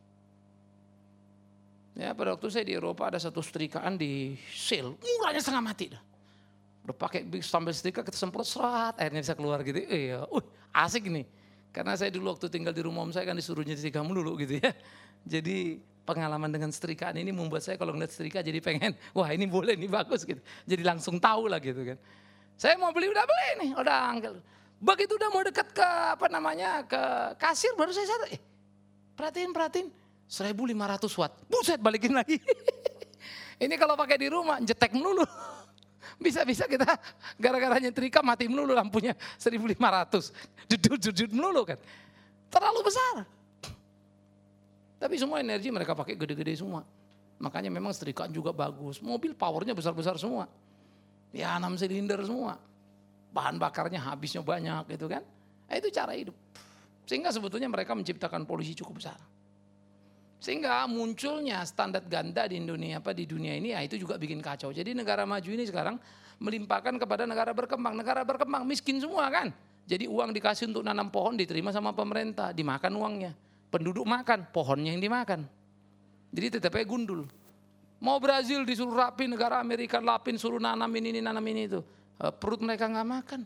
Ya, pada waktu saya di Eropa ada satu setrikaan di sale, murahnya setengah mati dah. Udah pakai sambil setrika kita semprot serat, airnya bisa keluar gitu. Eh, ya, uh, asik nih. Karena saya dulu waktu tinggal di rumah om saya kan disuruh nyetrika dulu gitu ya. Jadi pengalaman dengan setrikaan ini membuat saya kalau ngeliat setrika jadi pengen, wah ini boleh, ini bagus gitu. Jadi langsung tahu lah gitu kan. Saya mau beli, udah beli nih, udah angkel. Begitu udah mau dekat ke apa namanya, ke kasir baru saya sadar, eh perhatiin, perhatiin, seribu lima ratus watt. Buset, balikin lagi. Ini kalau pakai di rumah, jetek melulu. Bisa-bisa kita gara-gara nyetrika mati melulu lampunya seribu lima ratus. Dudut-dudut melulu kan. Terlalu besar. Tapi semua energi mereka pakai gede-gede semua. Makanya memang setrikaan juga bagus. Mobil powernya besar-besar semua. Ya enam silinder semua. Bahan bakarnya habisnya banyak gitu kan. Nah, itu cara hidup. Sehingga sebetulnya mereka menciptakan polusi cukup besar. Sehingga munculnya standar ganda di Indonesia apa di dunia ini, ya itu juga bikin kacau. Jadi negara maju ini sekarang melimpahkan kepada negara berkembang. Negara berkembang miskin semua kan. Jadi uang dikasih untuk nanam pohon diterima sama pemerintah, dimakan uangnya. Penduduk makan, pohonnya yang dimakan. Jadi tetapnya gundul. Mau Brazil disuruh rapi, negara Amerika lapin suruh nanam ini, ini nanam ini itu. Perut mereka nggak makan.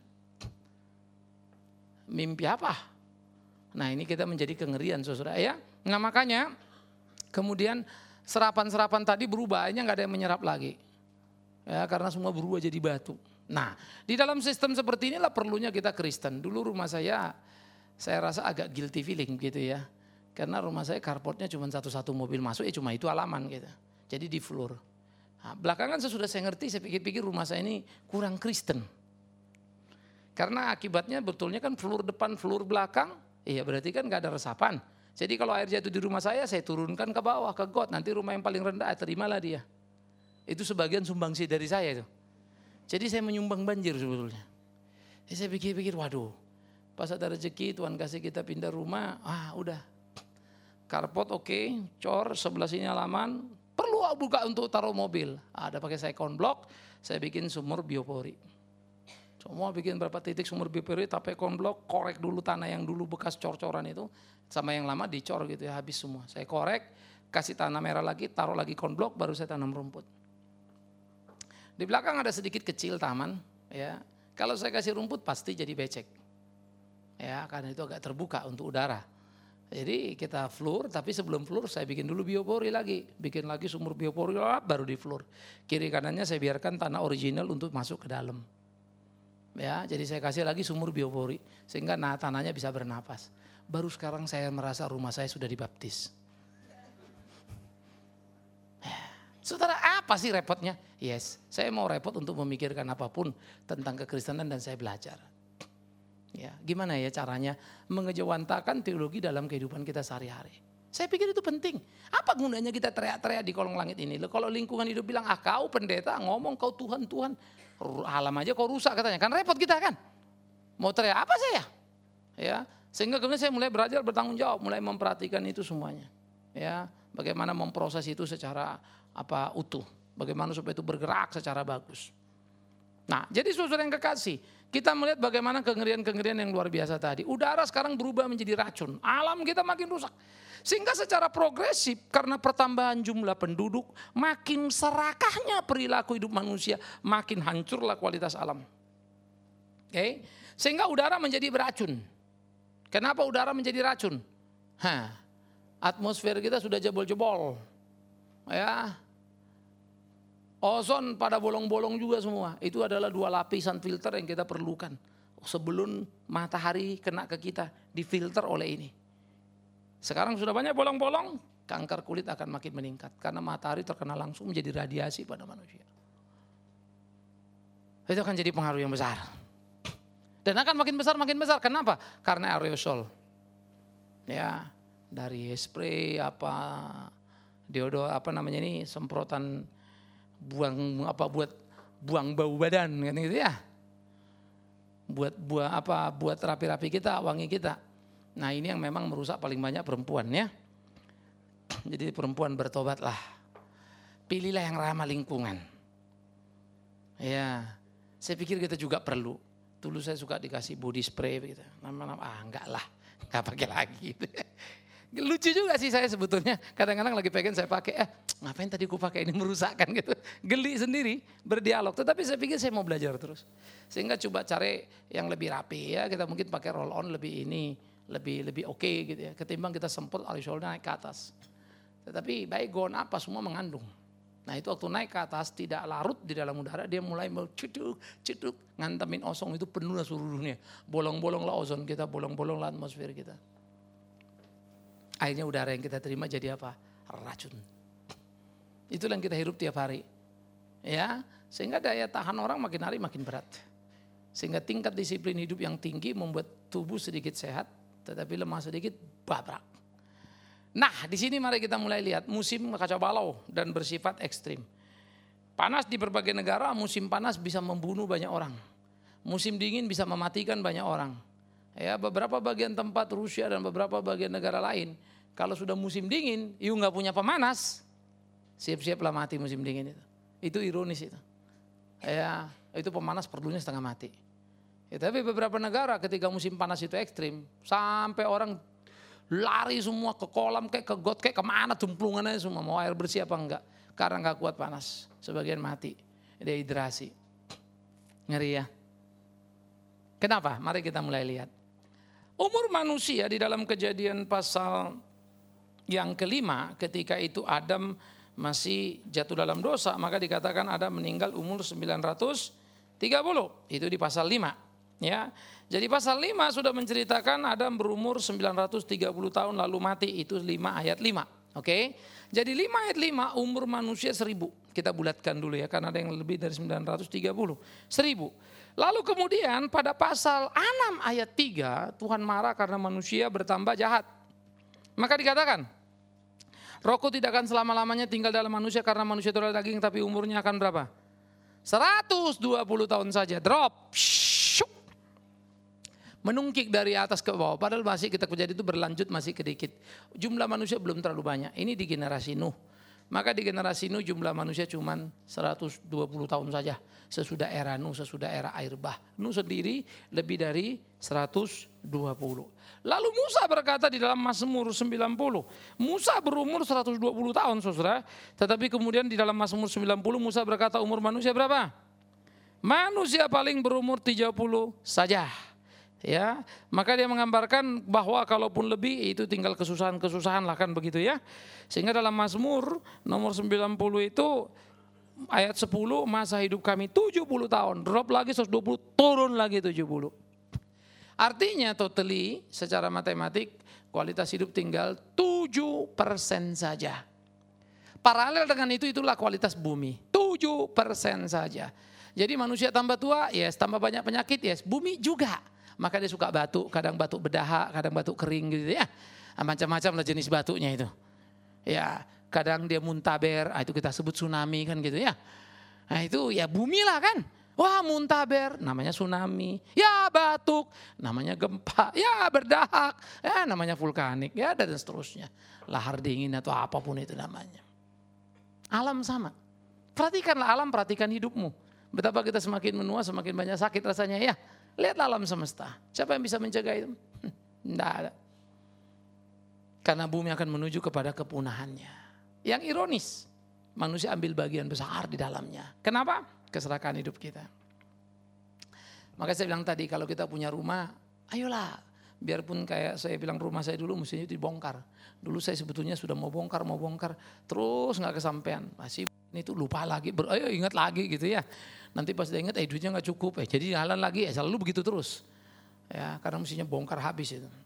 Mimpi apa? Nah ini kita menjadi kengerian saudara ya. Nah makanya kemudian serapan-serapan tadi berubah, akhirnya nggak ada yang menyerap lagi. Ya, karena semua berubah jadi batu. Nah, di dalam sistem seperti inilah perlunya kita Kristen. Dulu rumah saya, saya rasa agak guilty feeling gitu ya. Karena rumah saya carportnya cuma satu-satu mobil masuk, ya cuma itu halaman gitu. Jadi di floor. Nah, belakangan sesudah saya ngerti, saya pikir-pikir rumah saya ini kurang Kristen. Karena akibatnya betulnya kan floor depan, floor belakang, iya berarti kan nggak ada resapan. Jadi kalau air jatuh di rumah saya, saya turunkan ke bawah, ke got. Nanti rumah yang paling rendah, terimalah dia. Itu sebagian sumbangsi dari saya itu. Jadi saya menyumbang banjir sebetulnya. Jadi saya pikir-pikir, waduh, pas ada rezeki Tuhan kasih kita pindah rumah, ah udah. Carport oke, okay, cor, sebelah sini halaman, perlu buka untuk taruh mobil. Ada pakai second block, saya bikin sumur biopori. Semua bikin berapa titik sumur biopori, tapi konblok, korek dulu tanah yang dulu bekas cor-coran itu, sama yang lama dicor gitu ya, habis semua. Saya korek, kasih tanah merah lagi, taruh lagi konblok, baru saya tanam rumput. Di belakang ada sedikit kecil taman, ya. Kalau saya kasih rumput pasti jadi becek, ya, karena itu agak terbuka untuk udara. Jadi kita floor, tapi sebelum floor saya bikin dulu biopori lagi, bikin lagi sumur biopori, baru di floor. Kiri kanannya saya biarkan tanah original untuk masuk ke dalam. Ya, jadi saya kasih lagi sumur biopori sehingga nah, tanahnya bisa bernapas. Baru sekarang saya merasa rumah saya sudah dibaptis. Saudara, apa sih repotnya? Yes, saya mau repot untuk memikirkan apapun tentang kekristenan dan saya belajar. Ya, gimana ya caranya mengejawantakan teologi dalam kehidupan kita sehari-hari. Saya pikir itu penting. Apa gunanya kita teriak-teriak di kolong langit ini? Kalau lingkungan hidup bilang, ah kau pendeta ngomong kau Tuhan, Tuhan. Alam aja kau rusak katanya. Kan repot kita kan. Mau teriak apa saya? Ya, sehingga kemudian saya mulai belajar bertanggung jawab. Mulai memperhatikan itu semuanya. Ya, bagaimana memproses itu secara apa utuh. Bagaimana supaya itu bergerak secara bagus. Nah, jadi saudara yang kekasih, kita melihat bagaimana kengerian-kengerian yang luar biasa tadi. Udara sekarang berubah menjadi racun. Alam kita makin rusak. Sehingga secara progresif karena pertambahan jumlah penduduk, makin serakahnya perilaku hidup manusia, makin hancurlah kualitas alam. Oke, okay? Sehingga udara menjadi beracun. Kenapa udara menjadi racun? Hah, atmosfer kita sudah jebol-jebol. Ya. Ozon pada bolong-bolong juga semua. Itu adalah dua lapisan filter yang kita perlukan. Sebelum matahari kena ke kita, difilter oleh ini. Sekarang sudah banyak bolong-bolong, kanker kulit akan makin meningkat. Karena matahari terkena langsung menjadi radiasi pada manusia. Itu akan jadi pengaruh yang besar. Dan akan makin besar, makin besar. Kenapa? Karena aerosol. Ya, dari spray apa, deodor apa namanya ini, semprotan buang apa buat buang bau badan kan gitu ya. Buat buah apa buat rapi-rapi kita, wangi kita. Nah, ini yang memang merusak paling banyak perempuan ya. Jadi perempuan bertobatlah. Pilihlah yang ramah lingkungan. Ya, saya pikir kita juga perlu. Dulu saya suka dikasih body spray gitu. Nama-nama ah enggak lah, enggak pakai lagi gitu. Lucu juga sih saya sebetulnya. Kadang-kadang lagi pengen saya pakai, eh ngapain tadi aku pakai ini merusakkan gitu. Geli sendiri berdialog. Tetapi saya pikir saya mau belajar terus. Sehingga coba cari yang lebih rapi ya. Kita mungkin pakai roll on lebih ini, lebih lebih oke okay gitu ya. Ketimbang kita semprot aerosolnya naik ke atas. Tetapi baik gown apa semua mengandung. Nah itu waktu naik ke atas tidak larut di dalam udara, dia mulai ceduk, ceduk, ngantemin ozon itu penuh seluruh dunia. Bolong-bolong lah ozon kita, bolong-bolong lah atmosfer kita. Akhirnya udara yang kita terima jadi apa? Racun. Itulah yang kita hirup tiap hari. Ya, sehingga daya tahan orang makin hari makin berat. Sehingga tingkat disiplin hidup yang tinggi membuat tubuh sedikit sehat, tetapi lemah sedikit babrak. Nah, di sini mari kita mulai lihat musim kacau balau dan bersifat ekstrim. Panas di berbagai negara, musim panas bisa membunuh banyak orang. Musim dingin bisa mematikan banyak orang. Ya, beberapa bagian tempat Rusia dan beberapa bagian negara lain, kalau sudah musim dingin, you nggak punya pemanas, siap-siaplah mati musim dingin itu. Itu ironis itu. Ya, itu pemanas perlunya setengah mati. Ya, tapi beberapa negara ketika musim panas itu ekstrim, sampai orang lari semua ke kolam, kayak ke got, kayak kemana jemplungannya semua, mau air bersih apa enggak, karena nggak kuat panas, sebagian mati, dehidrasi. Ngeri ya. Kenapa? Mari kita mulai lihat. Umur manusia di dalam Kejadian pasal yang kelima, ketika itu Adam masih jatuh dalam dosa, maka dikatakan Adam meninggal umur sembilan ratus tiga puluh. Itu di pasal lima. Ya. Jadi pasal lima sudah menceritakan Adam berumur sembilan ratus tiga puluh tahun lalu mati. Itu lima ayat lima. Oke. Jadi lima ayat lima umur manusia seribu. Kita bulatkan dulu ya, karena ada yang lebih dari sembilan ratus tiga puluh. Seribu. Lalu kemudian pada pasal enam ayat tiga, Tuhan marah karena manusia bertambah jahat. Maka dikatakan, rohku tidak akan selama-lamanya tinggal dalam manusia karena manusia itu adalah daging, tapi umurnya akan berapa? seratus dua puluh tahun saja, drop. Syuk. Menungkik dari atas ke bawah, padahal masih kita kejadian itu berlanjut masih sedikit. Jumlah manusia belum terlalu banyak, ini di generasi Nuh. Maka di generasi Nuh jumlah manusia cuma seratus dua puluh tahun saja. Sesudah era Nuh, sesudah era air bah. Nuh sendiri lebih dari seratus dua puluh. Lalu Musa berkata di dalam Mazmur sembilan puluh. Musa berumur seratus dua puluh tahun saudara. Tetapi kemudian di dalam Mazmur sembilan puluh Musa berkata umur manusia berapa? Manusia paling berumur tiga puluh saja. Ya, maka dia menggambarkan bahwa kalaupun lebih itu tinggal kesusahan-kesusahan lah kan begitu ya. Sehingga dalam Mazmur nomor sembilan puluh itu ayat sepuluh, masa hidup kami tujuh puluh tahun, drop lagi seratus dua puluh, turun lagi tujuh puluh. Artinya totally secara matematik kualitas hidup tinggal tujuh persen saja. Paralel dengan itu itulah kualitas bumi, tujuh persen saja. Jadi manusia tambah tua, yes, tambah banyak penyakit, yes, bumi juga. Maka dia suka batuk, kadang batuk bedahak, kadang batuk kering gitu ya. Macam-macam lah jenis batuknya itu. Ya, kadang dia muntaber, itu kita sebut tsunami kan gitu ya. Nah itu ya bumi lah kan. Wah muntaber, namanya tsunami. Ya batuk, namanya gempa. Ya berdahak, ya namanya vulkanik. Ya dan seterusnya. Lahar dingin atau apapun itu namanya. Alam sama. Perhatikanlah alam, perhatikan hidupmu. Betapa kita semakin menua, semakin banyak sakit rasanya ya. Lihatlah alam semesta. Siapa yang bisa menjaga itu? Tidak ada. Karena bumi akan menuju kepada kepunahannya. Yang ironis, manusia ambil bagian besar di dalamnya. Kenapa? Keserakahan hidup kita. Maka saya bilang tadi, kalau kita punya rumah, ayolah. Biarpun kayak saya bilang rumah saya dulu mestinya dibongkar. Dulu saya sebetulnya sudah mau bongkar, mau bongkar. Terus gak kesampean. Masih ini tuh lupa lagi, ber, ayo ingat lagi gitu ya. Nanti pas dia ingat, eh duitnya gak cukup. Eh jadi jalan lagi, eh selalu begitu terus. Ya, karena mestinya bongkar habis itu.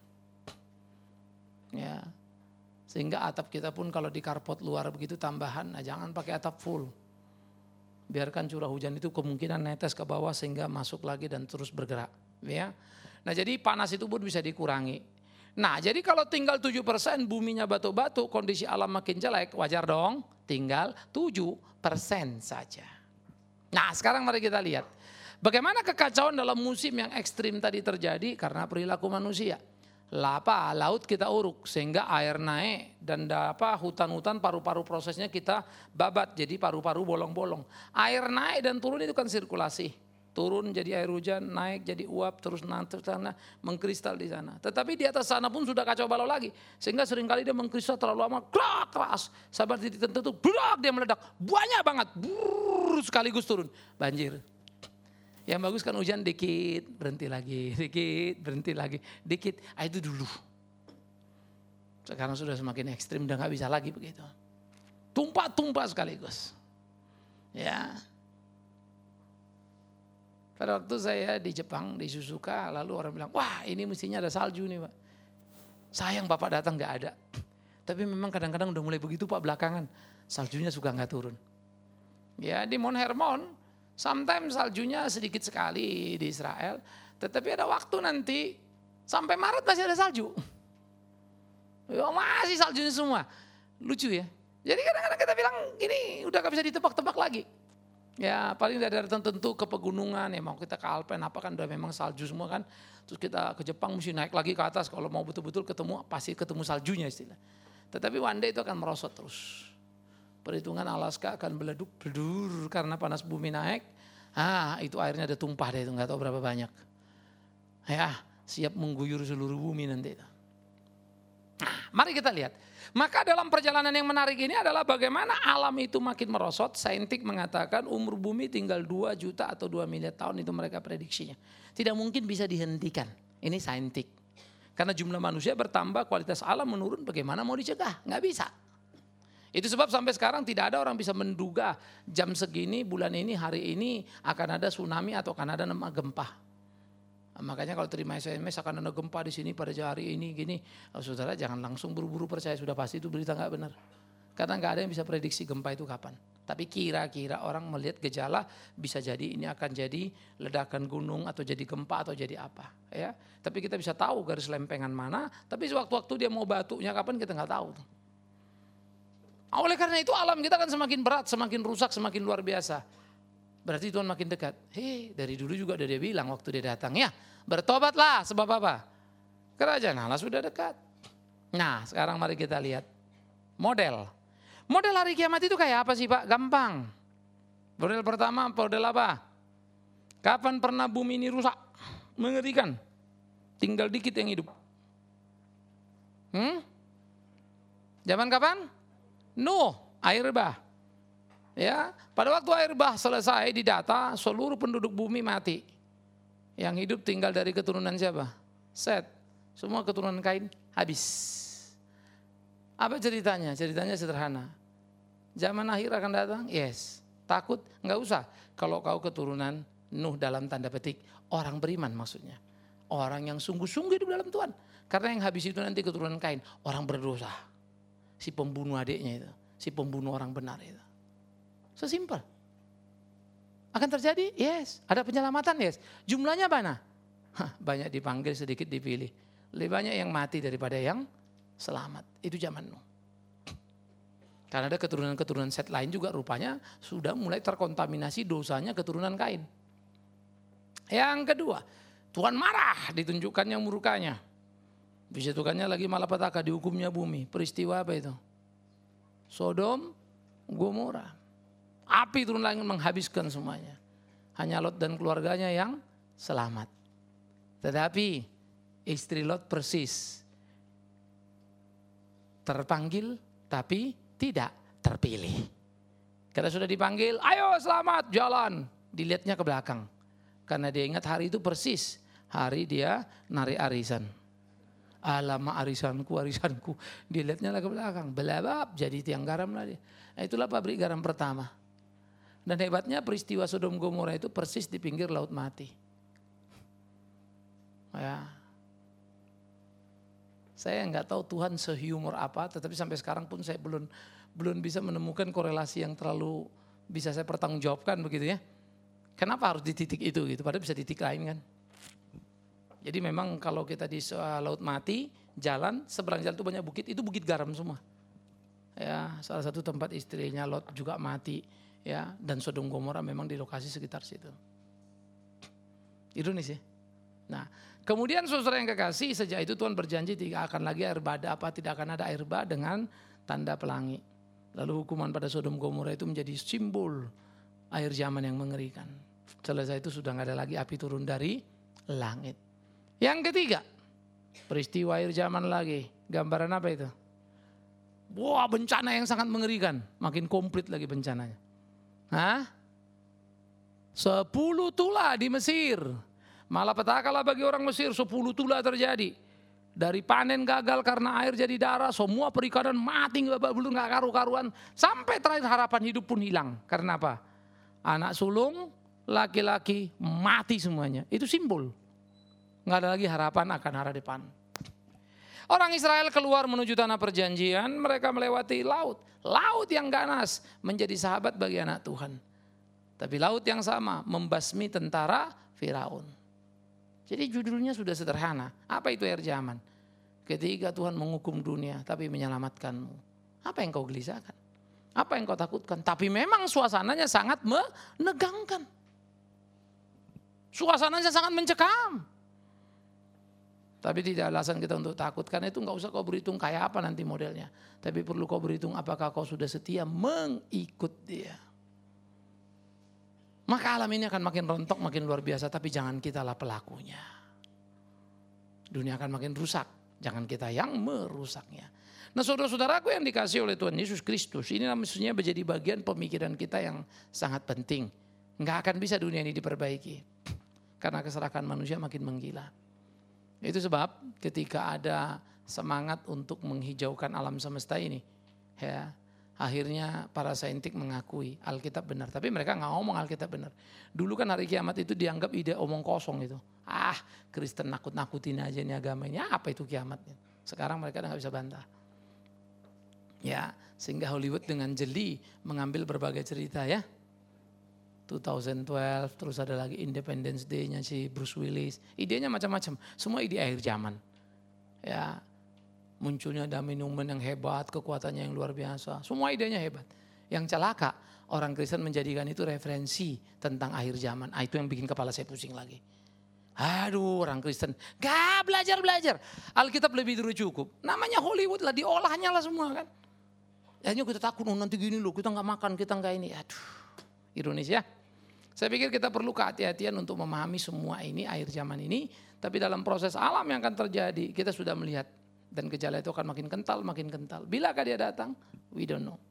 Ya, sehingga atap kita pun kalau di karpot luar begitu tambahan, nah jangan pakai atap full. Biarkan curah hujan itu kemungkinan netes ke bawah sehingga masuk lagi dan terus bergerak. Ya. Nah jadi panas itu pun bisa dikurangi. Nah jadi kalau tinggal tujuh persen buminya batu-batu, kondisi alam makin jelek, wajar dong tinggal tujuh persen saja. Nah sekarang mari kita lihat. Bagaimana kekacauan dalam musim yang ekstrim tadi terjadi karena perilaku manusia. Lapa, laut kita uruk sehingga air naik dan apa hutan-hutan paru-paru prosesnya kita babat jadi paru-paru bolong-bolong. Air naik dan turun itu kan sirkulasi. Turun jadi air hujan, naik jadi uap, terus nanti sana mengkristal di sana. Tetapi di atas sana pun sudah kacau balau lagi. Sehingga seringkali dia mengkristal terlalu lama, klak, keras. Sabar titik tertentu, blak, dia meledak. Banyak banget, brrr, sekaligus turun. Banjir. Yang bagus kan hujan dikit, berhenti lagi, dikit, berhenti lagi, dikit. Ah, itu dulu. Sekarang sudah semakin ekstrim, udah gak bisa lagi begitu. Tumpah-tumpah sekaligus. Ya. Pada waktu saya di Jepang, di Suzuka, lalu orang bilang, wah ini mestinya ada salju nih Pak. Sayang Bapak datang gak ada. Tapi memang kadang-kadang udah mulai begitu Pak belakangan. Saljunya suka gak turun. Ya di Mount Hermon, sometimes saljunya sedikit sekali di Israel, tetapi ada waktu nanti sampai Maret masih ada salju. Ya, masih saljunya semua. Lucu ya. Jadi kadang-kadang kita bilang ini udah gak bisa ditebak-tebak lagi. Ya paling dari daerah tertentu ke pegunungan, ya mau kita ke Alpen apa kan udah memang salju semua kan. Terus kita ke Jepang mesti naik lagi ke atas kalau mau betul-betul ketemu, pasti ketemu saljunya istilah. Tetapi one day itu akan merosot terus. Perhitungan Alaska akan beleduk, bedur karena panas bumi naik. Ah, itu airnya ada tumpah deh itu nggak tahu berapa banyak. Ya, siap mengguyur seluruh bumi nanti itu. Nah, mari kita lihat. Maka dalam perjalanan yang menarik ini adalah bagaimana alam itu makin merosot. Saintik mengatakan umur bumi tinggal dua juta atau dua miliar tahun itu mereka prediksinya. Tidak mungkin bisa dihentikan. Ini saintik. Karena jumlah manusia bertambah, kualitas alam menurun, bagaimana mau dicegah? Nggak bisa. Itu sebab sampai sekarang tidak ada orang bisa menduga jam segini, bulan ini, hari ini akan ada tsunami atau akan ada gempa. Makanya kalau terima S M S akan ada gempa di sini pada hari ini gini, oh, saudara jangan langsung buru-buru percaya, sudah pasti itu berita nggak benar. Karena nggak ada yang bisa prediksi gempa itu kapan. Tapi kira-kira orang melihat gejala bisa jadi ini akan jadi ledakan gunung atau jadi gempa atau jadi apa. Ya, tapi kita bisa tahu garis lempengan mana. Tapi sewaktu-waktu dia mau batunya kapan kita nggak tahu. Oleh karena itu alam kita akan semakin berat, semakin rusak, semakin luar biasa. Berarti Tuhan makin dekat. Hei, dari dulu juga udah dia bilang waktu dia datang ya, bertobatlah sebab apa? Kerajaan Allah sudah dekat. Nah, sekarang mari kita lihat model. Model hari kiamat itu kayak apa sih Pak? Gampang. Model pertama, model apa? Kapan pernah bumi ini rusak? Mengerikan. Tinggal dikit yang hidup. Hmm? Zaman kapan? Nuh, air bah. Ya, pada waktu air bah selesai didata, seluruh penduduk bumi mati. Yang hidup tinggal dari keturunan siapa? Set. Semua keturunan Kain habis. Apa ceritanya? Ceritanya sederhana. Zaman akhir akan datang? Yes. Takut? Enggak usah. Kalau kau keturunan Nuh dalam tanda petik, orang beriman maksudnya. Orang yang sungguh-sungguh hidup dalam Tuhan. Karena yang habis itu nanti keturunan Kain, orang berdosa. Si pembunuh adiknya itu, si pembunuh orang benar itu. Sesimpel. Akan terjadi? Yes. Ada penyelamatan? Yes. Jumlahnya mana? Hah, banyak dipanggil, sedikit dipilih. Lebih banyak yang mati daripada yang selamat. Itu zaman Nuh. Karena ada keturunan-keturunan Set lain juga rupanya sudah mulai terkontaminasi dosanya keturunan Kain. Yang kedua, Tuhan marah ditunjukkannya murkanya. Dijatuhkannya lagi malapetaka, dihukumnya bumi. Peristiwa apa itu? Sodom, Gomora. Api turun langit menghabiskan semuanya. Hanya Lot dan keluarganya yang selamat. Tetapi istri Lot persis. Terpanggil tapi tidak terpilih. Karena sudah dipanggil, ayo selamat jalan. Dilihatnya ke belakang. Karena dia ingat hari itu persis. Hari dia narik arisan. Alamak arisanku, arisanku. Dilihatnya lah ke belakang. Belabab jadi tiang garam lah dia. Nah, itulah pabrik garam pertama. Dan hebatnya peristiwa Sodom Gomora itu persis di pinggir laut mati. Ya. Saya nggak tahu Tuhan sehumor apa, tetapi sampai sekarang pun saya belum belum bisa menemukan korelasi yang terlalu bisa saya pertanggungjawabkan begitu ya. Kenapa harus di titik itu gitu? Padahal bisa di titik lain kan. Jadi memang kalau kita di laut mati, jalan seberang jalan itu banyak bukit, itu bukit garam semua. Ya, salah satu tempat istrinya Lot juga mati. Ya, dan Sodom Gomora memang di lokasi sekitar situ. Ironis ya. Nah, kemudian saudara yang kekasih, sejak itu Tuhan berjanji tidak akan lagi air bah, apa tidak akan ada air bah dengan tanda pelangi. Lalu hukuman pada Sodom Gomora itu menjadi simbol akhir zaman yang mengerikan. Selesai itu sudah nggak ada lagi api turun dari langit. Yang ketiga, peristiwa akhir zaman lagi. Gambaran apa itu? Wah, bencana yang sangat mengerikan. Makin komplit lagi bencananya. Hah? Sepuluh tula di Mesir. Malapetakalah bagi orang Mesir, sepuluh tula terjadi. Dari panen gagal karena air jadi darah, semua perikanan mati, belum gak karu-karuan. Sampai terakhir harapan hidup pun hilang. Karena apa? Anak sulung, laki-laki mati semuanya. Itu simbol. Gak ada lagi harapan akan arah depan. Orang Israel keluar menuju tanah perjanjian, mereka melewati laut. Laut yang ganas menjadi sahabat bagi anak Tuhan. Tapi laut yang sama membasmi tentara Firaun. Jadi judulnya sudah sederhana. Apa itu akhir zaman? Ketika Tuhan menghukum dunia tapi menyelamatkanmu. Apa yang kau gelisahkan? Apa yang kau takutkan? Tapi memang suasananya sangat menegangkan. Suasananya sangat mencekam. Tapi tidak alasan kita untuk takut, karena itu enggak usah kau berhitung kayak apa nanti modelnya. Tapi perlu kau berhitung apakah kau sudah setia mengikut dia. Maka alam ini akan makin rontok, makin luar biasa, tapi jangan kitalah pelakunya. Dunia akan makin rusak, jangan kita yang merusaknya. Nah saudara-saudaraku yang dikasih oleh Tuhan Yesus Kristus, ini maksudnya menjadi bagian pemikiran kita yang sangat penting. Enggak akan bisa dunia ini diperbaiki, karena keserakan manusia makin menggila. Itu sebab ketika ada semangat untuk menghijaukan alam semesta ini, ya, akhirnya para saintik mengakui Alkitab benar. Tapi mereka nggak ngomong Alkitab benar. Dulu kan hari kiamat itu dianggap ide omong kosong itu. Ah, Kristen nakut-nakutin aja nih agamanya. Apa itu kiamatnya? Sekarang mereka udah nggak bisa bantah. Ya, sehingga Hollywood dengan jeli mengambil berbagai cerita ya. dua ribu dua belas, terus ada lagi Independence Day-nya si Bruce Willis. Idenya macam-macam, semua ide akhir zaman. Ya, munculnya ada minuman yang hebat, kekuatannya yang luar biasa. Semua idenya hebat. Yang celaka, orang Kristen menjadikan itu referensi tentang akhir zaman. Ah, itu yang bikin kepala saya pusing lagi. Aduh, orang Kristen gak belajar-belajar. Alkitab lebih dulu cukup. Namanya Hollywood lah, diolahnya lah semua kan. Akhirnya kita takut, oh nanti gini loh, kita nggak makan, kita nggak ini. Aduh, ironis ya. Saya pikir kita perlu kehati-hatian untuk memahami semua ini, akhir zaman ini. Tapi dalam proses alam yang akan terjadi, kita sudah melihat. Dan gejala itu akan makin kental, makin kental. Bilakah dia datang? We don't know.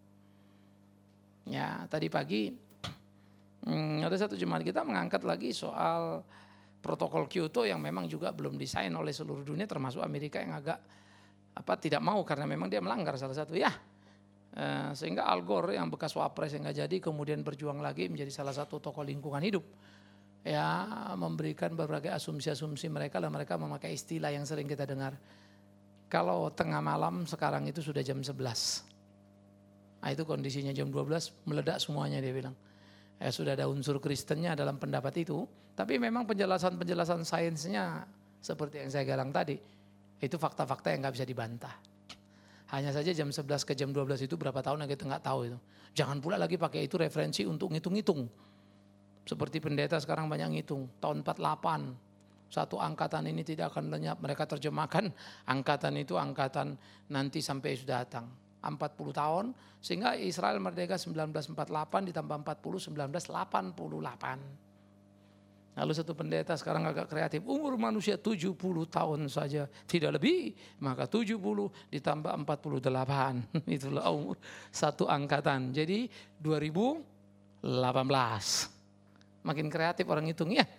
Ya, tadi pagi hmm, ada satu jemaat kita mengangkat lagi soal protokol Kyoto yang memang juga belum disain oleh seluruh dunia, termasuk Amerika yang agak apa tidak mau karena memang dia melanggar salah satu ya. Uh, sehingga Al Gore yang bekas wapres yang nggak jadi kemudian berjuang lagi menjadi salah satu tokoh lingkungan hidup ya, memberikan berbagai asumsi-asumsi mereka dan mereka memakai istilah yang sering kita dengar kalau tengah malam sekarang itu sudah jam sebelas, nah itu kondisinya jam dua belas meledak semuanya dia bilang ya, sudah ada unsur Kristennya dalam pendapat itu, tapi memang penjelasan-penjelasan sainsnya seperti yang saya galang tadi itu fakta-fakta yang nggak bisa dibantah. Hanya saja jam sebelas ke jam dua belas itu berapa tahun yang kita nggak tahu itu. Jangan pula lagi pakai itu referensi untuk ngitung-ngitung. Seperti pendeta sekarang banyak ngitung. Tahun empat puluh delapan, satu angkatan ini tidak akan lenyap. Mereka terjemahkan angkatan itu angkatan nanti sampai sudah datang. empat puluh tahun, sehingga Israel merdeka seribu sembilan ratus empat puluh delapan ditambah empat puluh, seribu sembilan ratus delapan puluh delapan. Lalu satu pendeta sekarang agak kreatif, umur manusia tujuh puluh tahun saja, tidak lebih, maka tujuh puluh ditambah empat puluh delapan, itulah umur satu angkatan. Jadi dua ribu delapan belas, makin kreatif orang hitung ya.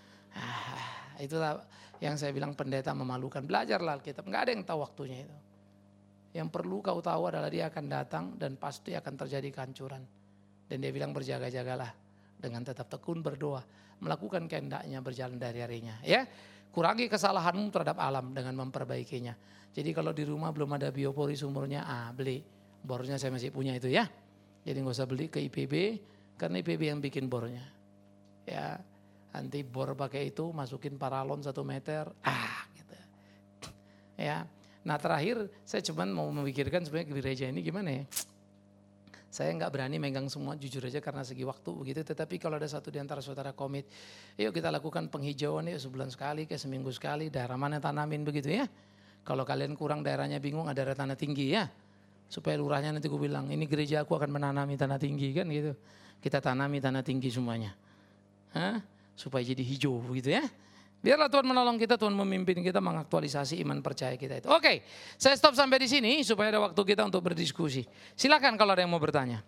Ah, itulah yang saya bilang pendeta memalukan, belajarlah Alkitab, nggak ada yang tahu waktunya itu. Yang perlu kau tahu adalah dia akan datang dan pasti akan terjadi kehancuran. Dan dia bilang berjaga-jagalah dengan tetap tekun berdoa, melakukan kehendaknya berjalan dari harinya. Ya, kurangi kesalahanmu terhadap alam dengan memperbaikinya. Jadi kalau di rumah belum ada biopori sumurnya, ah beli. Bornya saya masih punya itu ya. Jadi nggak usah beli ke I P B, karena I P B yang bikin bornya. Ya, nanti bor pakai itu masukin paralon satu meter, ah gitu. Ya, nah terakhir saya cuman mau memikirkan sebenarnya gereja ini gimana ya. Saya nggak berani megang semua jujur aja karena segi waktu begitu. Tetapi kalau ada satu di antara saudara komit, yuk kita lakukan penghijauan yuk sebulan sekali, ke seminggu sekali, daerah mana tanamin begitu ya. Kalau kalian kurang daerahnya bingung, ada daerah tanah tinggi ya. Supaya lurahnya nanti gue bilang, ini gereja aku akan menanami tanah tinggi kan gitu. Kita tanami tanah tinggi semuanya. Hah? Supaya jadi hijau begitu ya. Biarlah Tuhan menolong kita, Tuhan memimpin kita mengaktualisasi iman percaya kita itu. Oke, saya stop sampai di sini supaya ada waktu kita untuk berdiskusi. Silakan kalau ada yang mau bertanya.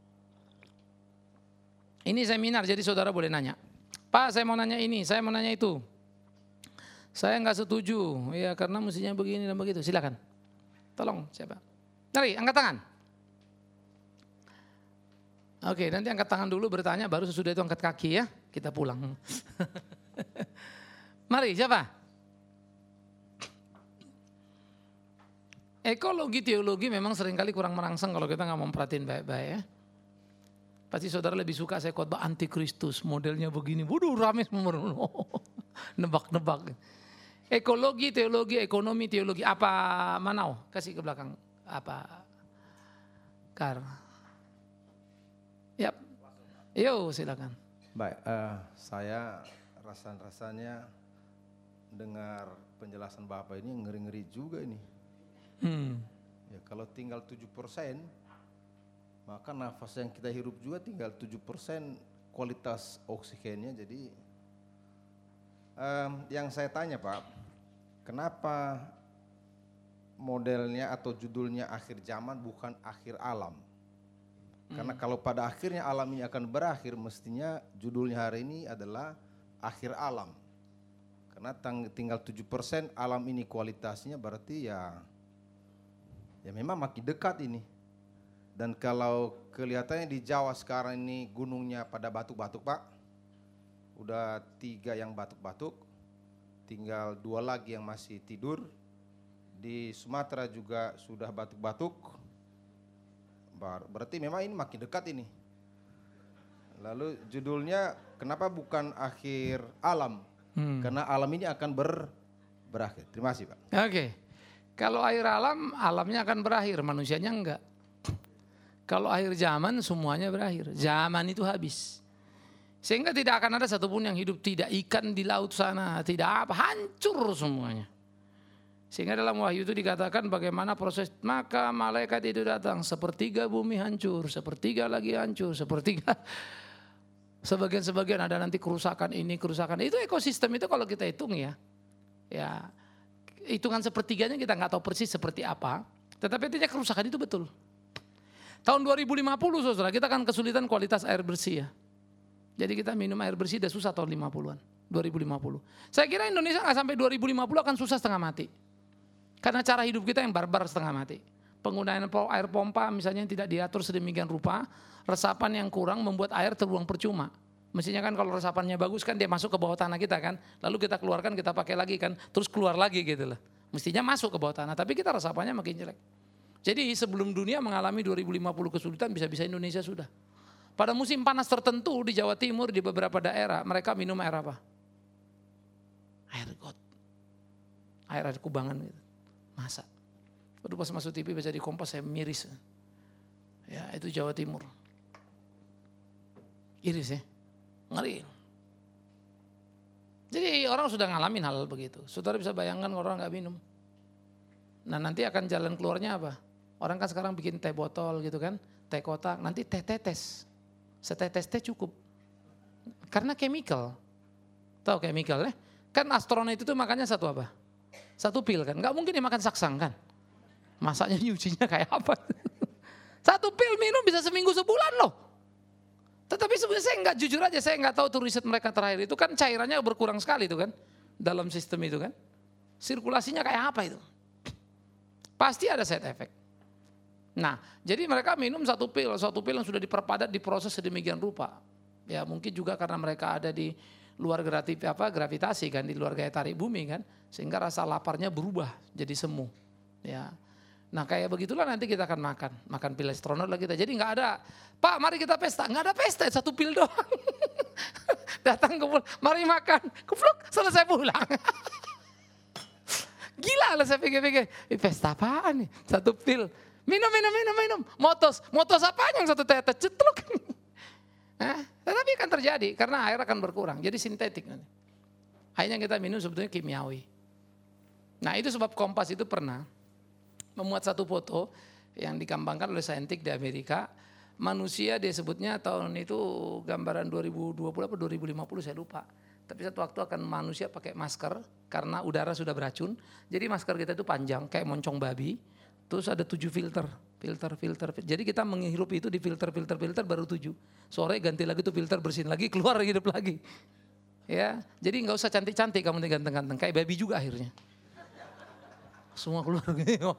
Ini seminar, jadi saudara boleh nanya. Pak, saya mau nanya ini, saya mau nanya itu. Saya nggak setuju, ya karena mestinya begini dan begitu. Silakan. Tolong siapa? Mari, angkat tangan. Oke, nanti angkat tangan dulu bertanya, baru sesudah itu angkat kaki ya. Kita pulang. Mari, siapa? Ekologi, teologi memang seringkali kurang merangsang kalau kita nggak memperhatiin baik-baik ya. Pasti saudara lebih suka saya khotbah antikristus, modelnya begini. Waduh, rame semua. Nebak-nebak. Ekologi, teologi, ekonomi, teologi. Apa Manau? Kasih ke belakang. Apa? Kar. Yap. Yo, silakan. Baik, uh, saya rasa-rasanya dengar penjelasan Bapak ini ngeri-ngeri juga ini. Hmm. Ya, kalau tinggal tujuh persen, maka nafas yang kita hirup juga tinggal tujuh persen kualitas oksigennya. Jadi um, yang saya tanya Pak, kenapa modelnya atau judulnya akhir zaman bukan akhir alam? Karena hmm. kalau pada akhirnya alam ini akan berakhir, mestinya judulnya hari ini adalah akhir alam. Karena tinggal tujuh persen alam ini kualitasnya, berarti ya ya memang makin dekat ini. Dan kalau kelihatannya di Jawa sekarang ini gunungnya pada batuk-batuk Pak. Udah tiga yang batuk-batuk, tinggal dua lagi yang masih tidur. Di Sumatera juga sudah batuk-batuk. Berarti memang ini makin dekat ini. Lalu judulnya kenapa bukan akhir alam? Hmm. Karena alam ini akan ber, berakhir. Terima kasih Pak. Oke, okay. Kalau akhir alam, alamnya akan berakhir, manusianya enggak. Kalau akhir zaman, semuanya berakhir. Zaman itu habis. Sehingga tidak akan ada satupun yang hidup, tidak ikan di laut sana, tidak apa, hancur semuanya. Sehingga dalam Wahyu itu dikatakan bagaimana proses, maka malaikat itu datang, sepertiga bumi hancur, sepertiga lagi hancur, sepertiga sebagian-sebagian ada nanti kerusakan ini, kerusakan itu. Ekosistem itu kalau kita hitung ya, ya hitungan sepertiganya kita nggak tahu persis seperti apa, tetapi intinya kerusakan itu betul. Tahun dua ribu lima puluh saudara, kita akan kesulitan kualitas air bersih ya. Jadi kita minum air bersih udah susah tahun lima puluhan, dua ribu lima puluh. Saya kira Indonesia nggak sampai dua ribu lima puluh akan susah setengah mati. Karena cara hidup kita yang barbar setengah mati. Penggunaan air pompa misalnya yang tidak diatur sedemikian rupa, resapan yang kurang membuat air terbuang percuma. Mestinya kan kalau resapannya bagus kan dia masuk ke bawah tanah kita kan, lalu kita keluarkan kita pakai lagi kan, terus keluar lagi gitu loh. Mestinya masuk ke bawah tanah, tapi kita resapannya makin jelek. Jadi sebelum dunia mengalami dua ribu lima puluh kesulitan, bisa-bisa Indonesia sudah. Pada musim panas tertentu di Jawa Timur, di beberapa daerah, mereka minum air apa? Air got. Air-air kubangan gitu. Masa. Waduh pas masuk T V baca di Kompas saya miris. Ya itu Jawa Timur. Iris ya. Ngeri. Jadi orang sudah ngalamin hal begitu. Saudara bisa bayangkan orang nggak minum. Nah nanti akan jalan keluarnya apa? Orang kan sekarang bikin teh botol gitu kan. Teh kotak. Nanti teh tetes. Setetes teh cukup. Karena chemical. Tahu chemical ya? Kan astronot itu tuh makannya satu apa? Satu pil kan, nggak mungkin dia makan saksang kan. Masaknya nyucinya kayak apa. Satu pil minum bisa seminggu sebulan loh. Tetapi sebenarnya saya nggak jujur aja, saya nggak tahu tuh riset mereka terakhir itu kan cairannya berkurang sekali itu kan. Dalam sistem itu kan. Sirkulasinya kayak apa itu. Pasti ada side effect. Nah jadi mereka minum satu pil, satu pil yang sudah diperpadat diproses sedemikian rupa. Ya mungkin juga karena mereka ada di luar gratif, apa, gravitasi kan, di luar gaya tarik bumi kan, sehingga rasa laparnya berubah jadi semu. Ya, nah kayak begitulah nanti kita akan makan, makan pil astronot lah kita. Jadi nggak ada, Pak mari kita pesta, nggak ada pesta, satu pil doang. Datang ke mari makan, kupluk selesai pulang. Gila lah saya pikir-pikir, eh, pesta apaan nih, satu pil, minum minum minum minum, motos, motos apaan yang satu tetes cetluk. Nah, tetapi akan terjadi karena air akan berkurang, jadi sintetik nanti. Air yang kita minum sebetulnya kimiawi. Nah itu sebab Kompas itu pernah memuat satu foto yang dikembangkan oleh saintik di Amerika. Manusia dia sebutnya tahun itu gambaran dua ribu dua puluh atau dua ribu lima puluh saya lupa. Tapi satu waktu akan manusia pakai masker karena udara sudah beracun. Jadi masker kita itu panjang kayak moncong babi. Terus ada tujuh filter, filter, filter. Jadi kita menghirup itu di filter, filter, filter baru tujuh. Sore ganti lagi tuh filter, bersihin lagi, keluar hidup lagi. Ya, jadi nggak usah cantik-cantik kamu ganteng-ganteng, kayak babi juga akhirnya. Semua keluar gitu.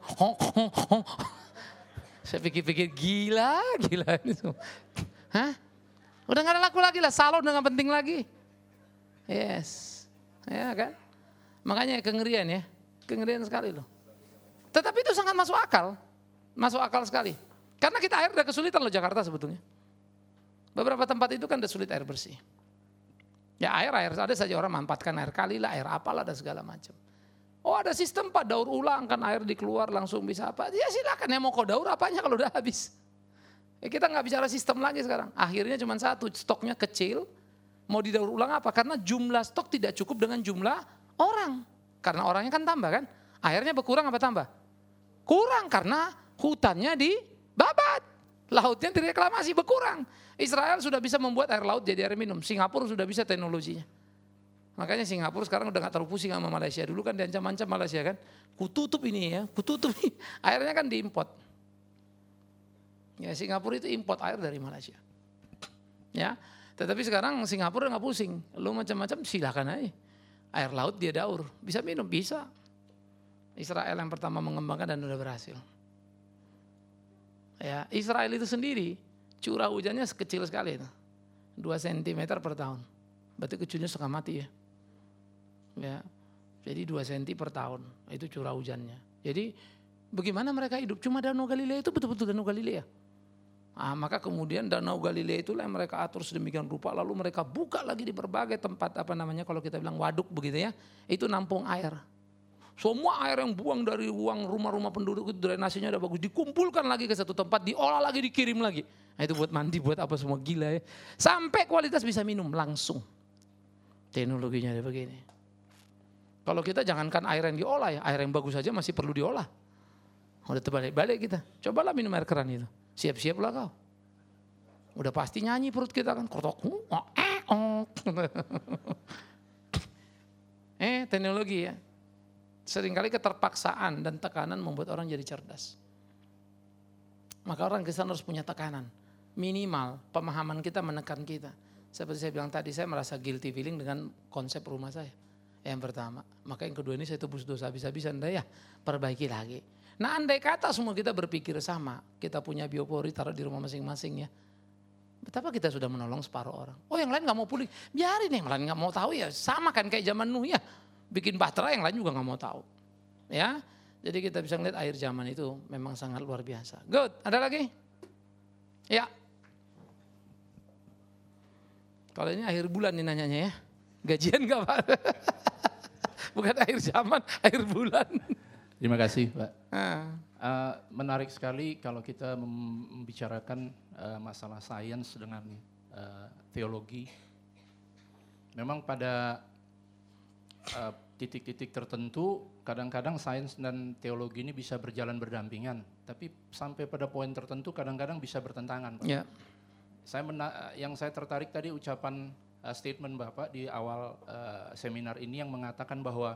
Saya pikir-pikir gila, gila ini semua. Hah? Udah nggak ada laku lagi lah, salon udah nggak penting lagi. Yes, ya kan? Makanya kengerian ya, kengerian sekali loh. Tetapi itu sangat masuk akal, masuk akal sekali. Karena kita air udah kesulitan loh Jakarta sebetulnya. Beberapa tempat itu kan udah sulit air bersih. Ya air, air ada saja orang manfaatkan air kali lah, air apalah dan segala macam. Oh ada sistem Pak daur ulang kan air dikeluar langsung bisa apa. Ya silakan yang mau kau daur apanya kalau udah habis. Ya, kita nggak bicara sistem lagi sekarang. Akhirnya cuma satu, stoknya kecil. Mau didaur ulang apa? Karena jumlah stok tidak cukup dengan jumlah orang. Karena orangnya kan tambah kan. Airnya berkurang apa tambah? Kurang karena hutannya dibabat. Lautnya direklamasi berkurang. Israel sudah bisa membuat air laut jadi air minum. Singapura sudah bisa teknologinya. Makanya Singapura sekarang udah gak terlalu pusing sama Malaysia. Dulu kan diancam-ancam Malaysia kan. Kututup ini ya, kututup ini. Airnya kan diimport. Ya Singapura itu import air dari Malaysia. Ya, tetapi sekarang Singapura gak pusing. Lu macam-macam silakan aja. Air laut dia daur. Bisa minum, bisa. Israel yang pertama mengembangkan dan udah berhasil. Ya, Israel itu sendiri curah hujannya sekecil sekali itu. dua sentimeter per tahun. Berarti kecilnya setengah mati ya. Ya. Jadi dua sentimeter per tahun itu curah hujannya. Jadi bagaimana mereka hidup? Cuma Danau Galilea itu betul-betul Danau Galilea. Ah, maka kemudian Danau Galilea itulah yang mereka atur sedemikian rupa, lalu mereka buka lagi di berbagai tempat apa namanya kalau kita bilang waduk begitu ya. Itu nampung air. Semua air yang buang dari uang rumah-rumah penduduk itu drainasinya udah bagus. Dikumpulkan lagi ke satu tempat, diolah lagi, dikirim lagi. Nah itu buat mandi, buat apa semua gila ya. Sampai kualitas bisa minum langsung. Teknologinya ada begini. Kalau kita jangankan air yang diolah ya, air yang bagus saja masih perlu diolah. Udah terbalik-balik kita. Cobalah minum air keran itu. Siap-siaplah kau. Udah pasti nyanyi perut kita kan. Eh teknologi ya. Seringkali keterpaksaan dan tekanan membuat orang jadi cerdas. Maka orang Kristen harus punya tekanan. Minimal pemahaman kita menekan kita. Seperti saya bilang tadi, saya merasa guilty feeling dengan konsep rumah saya. Yang pertama. Maka yang kedua ini saya tebus dosa habis-habisan. Dah ya perbaiki lagi. Nah andai kata semua kita berpikir sama. Kita punya biopori taruh di rumah masing-masing ya. Betapa kita sudah menolong separuh orang. Oh yang lain gak mau pulih. Biarin yang lain gak mau tahu ya. Sama kan kayak zaman Nuh ya. Bikin bahtera yang lain juga gak mau tahu. Ya, jadi kita bisa ngeliat akhir zaman itu memang sangat luar biasa. Good, ada lagi? Ya. Kalau ini akhir bulan nih nanyanya ya. Gajian gak Pak? Bukan akhir zaman, akhir bulan. Terima kasih Pak. Ah. Uh, menarik sekali kalau kita membicarakan uh, masalah sains dengan uh, teologi. Memang pada uh, titik-titik tertentu kadang-kadang sains dan teologi ini bisa berjalan berdampingan. Tapi sampai pada poin tertentu kadang-kadang bisa bertentangan Pak. Ya. Saya mena- yang saya tertarik tadi ucapan uh, statement Bapak di awal uh, seminar ini yang mengatakan bahwa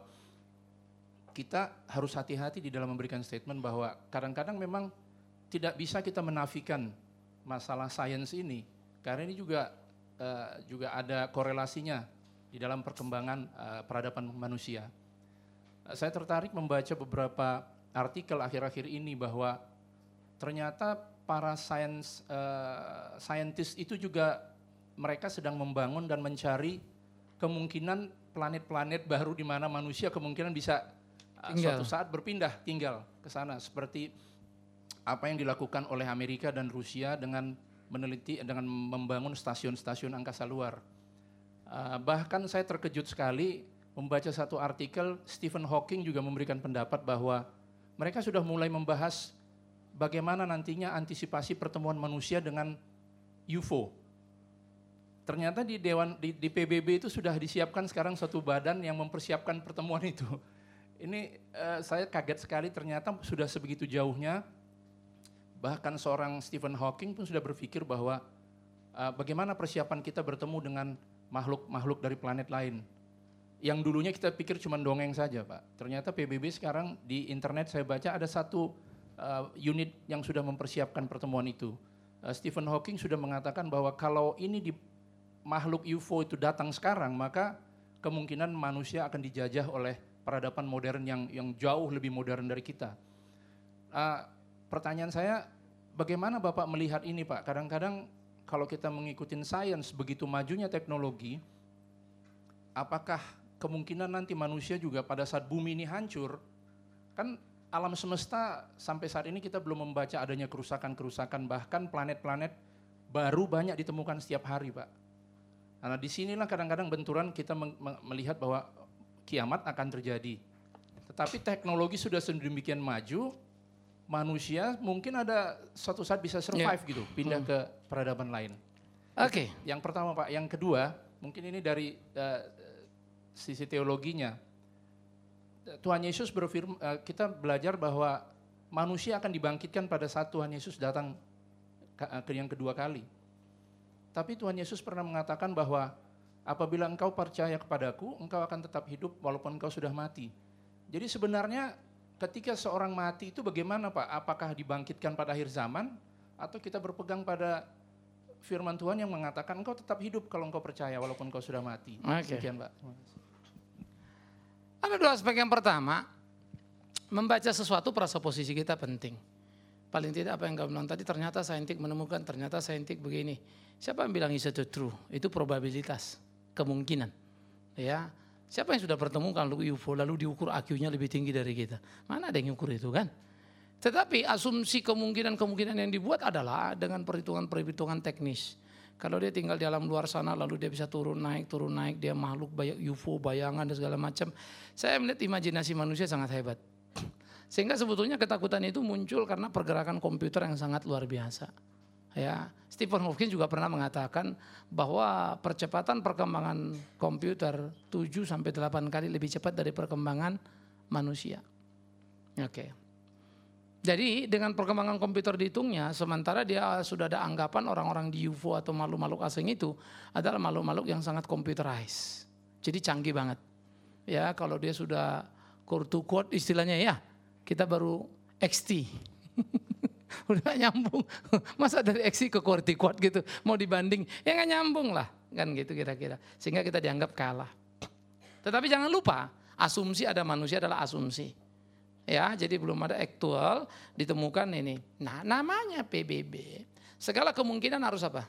kita harus hati-hati di dalam memberikan statement bahwa kadang-kadang memang tidak bisa kita menafikan masalah sains ini karena ini juga uh, juga ada korelasinya di dalam perkembangan uh, peradaban manusia. Uh, saya tertarik membaca beberapa artikel akhir-akhir ini bahwa ternyata para sains uh, scientist itu juga mereka sedang membangun dan mencari kemungkinan planet-planet baru di mana manusia kemungkinan bisa tinggal. Suatu saat berpindah tinggal ke sana seperti apa yang dilakukan oleh Amerika dan Rusia dengan meneliti dengan membangun stasiun-stasiun angkasa luar. Uh, bahkan saya terkejut sekali membaca satu artikel Stephen Hawking juga memberikan pendapat bahwa mereka sudah mulai membahas bagaimana nantinya antisipasi pertemuan manusia dengan U F O. Ternyata di dewan di, di P B B itu sudah disiapkan sekarang suatu badan yang mempersiapkan pertemuan itu. Ini uh, saya kaget sekali ternyata sudah sebegitu jauhnya. Bahkan seorang Stephen Hawking pun sudah berpikir bahwa uh, bagaimana persiapan kita bertemu dengan makhluk-makhluk dari planet lain. Yang dulunya kita pikir cuma dongeng saja Pak. Ternyata P B B sekarang di internet saya baca ada satu uh, unit yang sudah mempersiapkan pertemuan itu. Uh, Stephen Hawking sudah mengatakan bahwa kalau ini di makhluk U F O itu datang sekarang maka kemungkinan manusia akan dijajah oleh peradaban modern yang yang jauh lebih modern dari kita. Uh, pertanyaan saya, bagaimana Bapak melihat ini Pak? Kadang-kadang kalau kita mengikuti sains begitu majunya teknologi, apakah kemungkinan nanti manusia juga pada saat bumi ini hancur, kan alam semesta sampai saat ini kita belum membaca adanya kerusakan-kerusakan, bahkan planet-planet baru banyak ditemukan setiap hari Pak. Karena disinilah kadang-kadang benturan kita melihat bahwa kiamat akan terjadi. Tetapi teknologi sudah sedemikian maju, manusia mungkin ada suatu saat bisa survive yeah. gitu, pindah hmm. ke peradaban lain. Oke. Okay. Yang pertama Pak, yang kedua mungkin ini dari uh, sisi teologinya. Tuhan Yesus berfirman, uh, kita belajar bahwa manusia akan dibangkitkan pada saat Tuhan Yesus datang ke, uh, ke yang kedua kali. Tapi Tuhan Yesus pernah mengatakan bahwa apabila engkau percaya kepadaku, engkau akan tetap hidup walaupun engkau sudah mati. Jadi sebenarnya ketika seorang mati itu bagaimana Pak? Apakah dibangkitkan pada akhir zaman? Atau kita berpegang pada firman Tuhan yang mengatakan engkau tetap hidup kalau engkau percaya walaupun engkau sudah mati. Okay. Sekian Pak. Ada dua aspek. Yang pertama, membaca sesuatu prasaposisi kita penting. Paling tidak apa yang kau bilang tadi, ternyata saintik menemukan, ternyata saintik begini. Siapa yang bilang is it true? Itu probabilitas. Kemungkinan, ya siapa yang sudah pertemukan lalu U F O lalu diukur A Q-nya lebih tinggi dari kita? Mana ada yang ukur itu kan? Tetapi asumsi kemungkinan-kemungkinan yang dibuat adalah dengan perhitungan-perhitungan teknis. Kalau dia tinggal di alam luar sana lalu dia bisa turun naik turun naik, dia makhluk banyak U F O bayangan dan segala macam. Saya melihat imajinasi manusia sangat hebat. Sehingga sebetulnya ketakutan itu muncul karena pergerakan komputer yang sangat luar biasa. Ya, Stephen Hawking juga pernah mengatakan bahwa percepatan perkembangan komputer tujuh sampai delapan kali lebih cepat dari perkembangan manusia. Oke. Jadi dengan perkembangan komputer dihitungnya, sementara dia sudah ada anggapan orang-orang di U F O atau makhluk-makhluk asing itu adalah makhluk-makhluk yang sangat computerized. Jadi canggih banget. Ya, kalau dia sudah core to quad istilahnya ya, kita baru X T. Udah gak nyambung. Masa dari X T ke core to quad gitu, mau dibanding, ya gak nyambung lah. Kan gitu kira-kira. Sehingga kita dianggap kalah. Tetapi jangan lupa, asumsi ada manusia adalah asumsi. Ya, jadi belum ada aktual ditemukan ini. Nah, namanya P B B. Segala kemungkinan harus apa?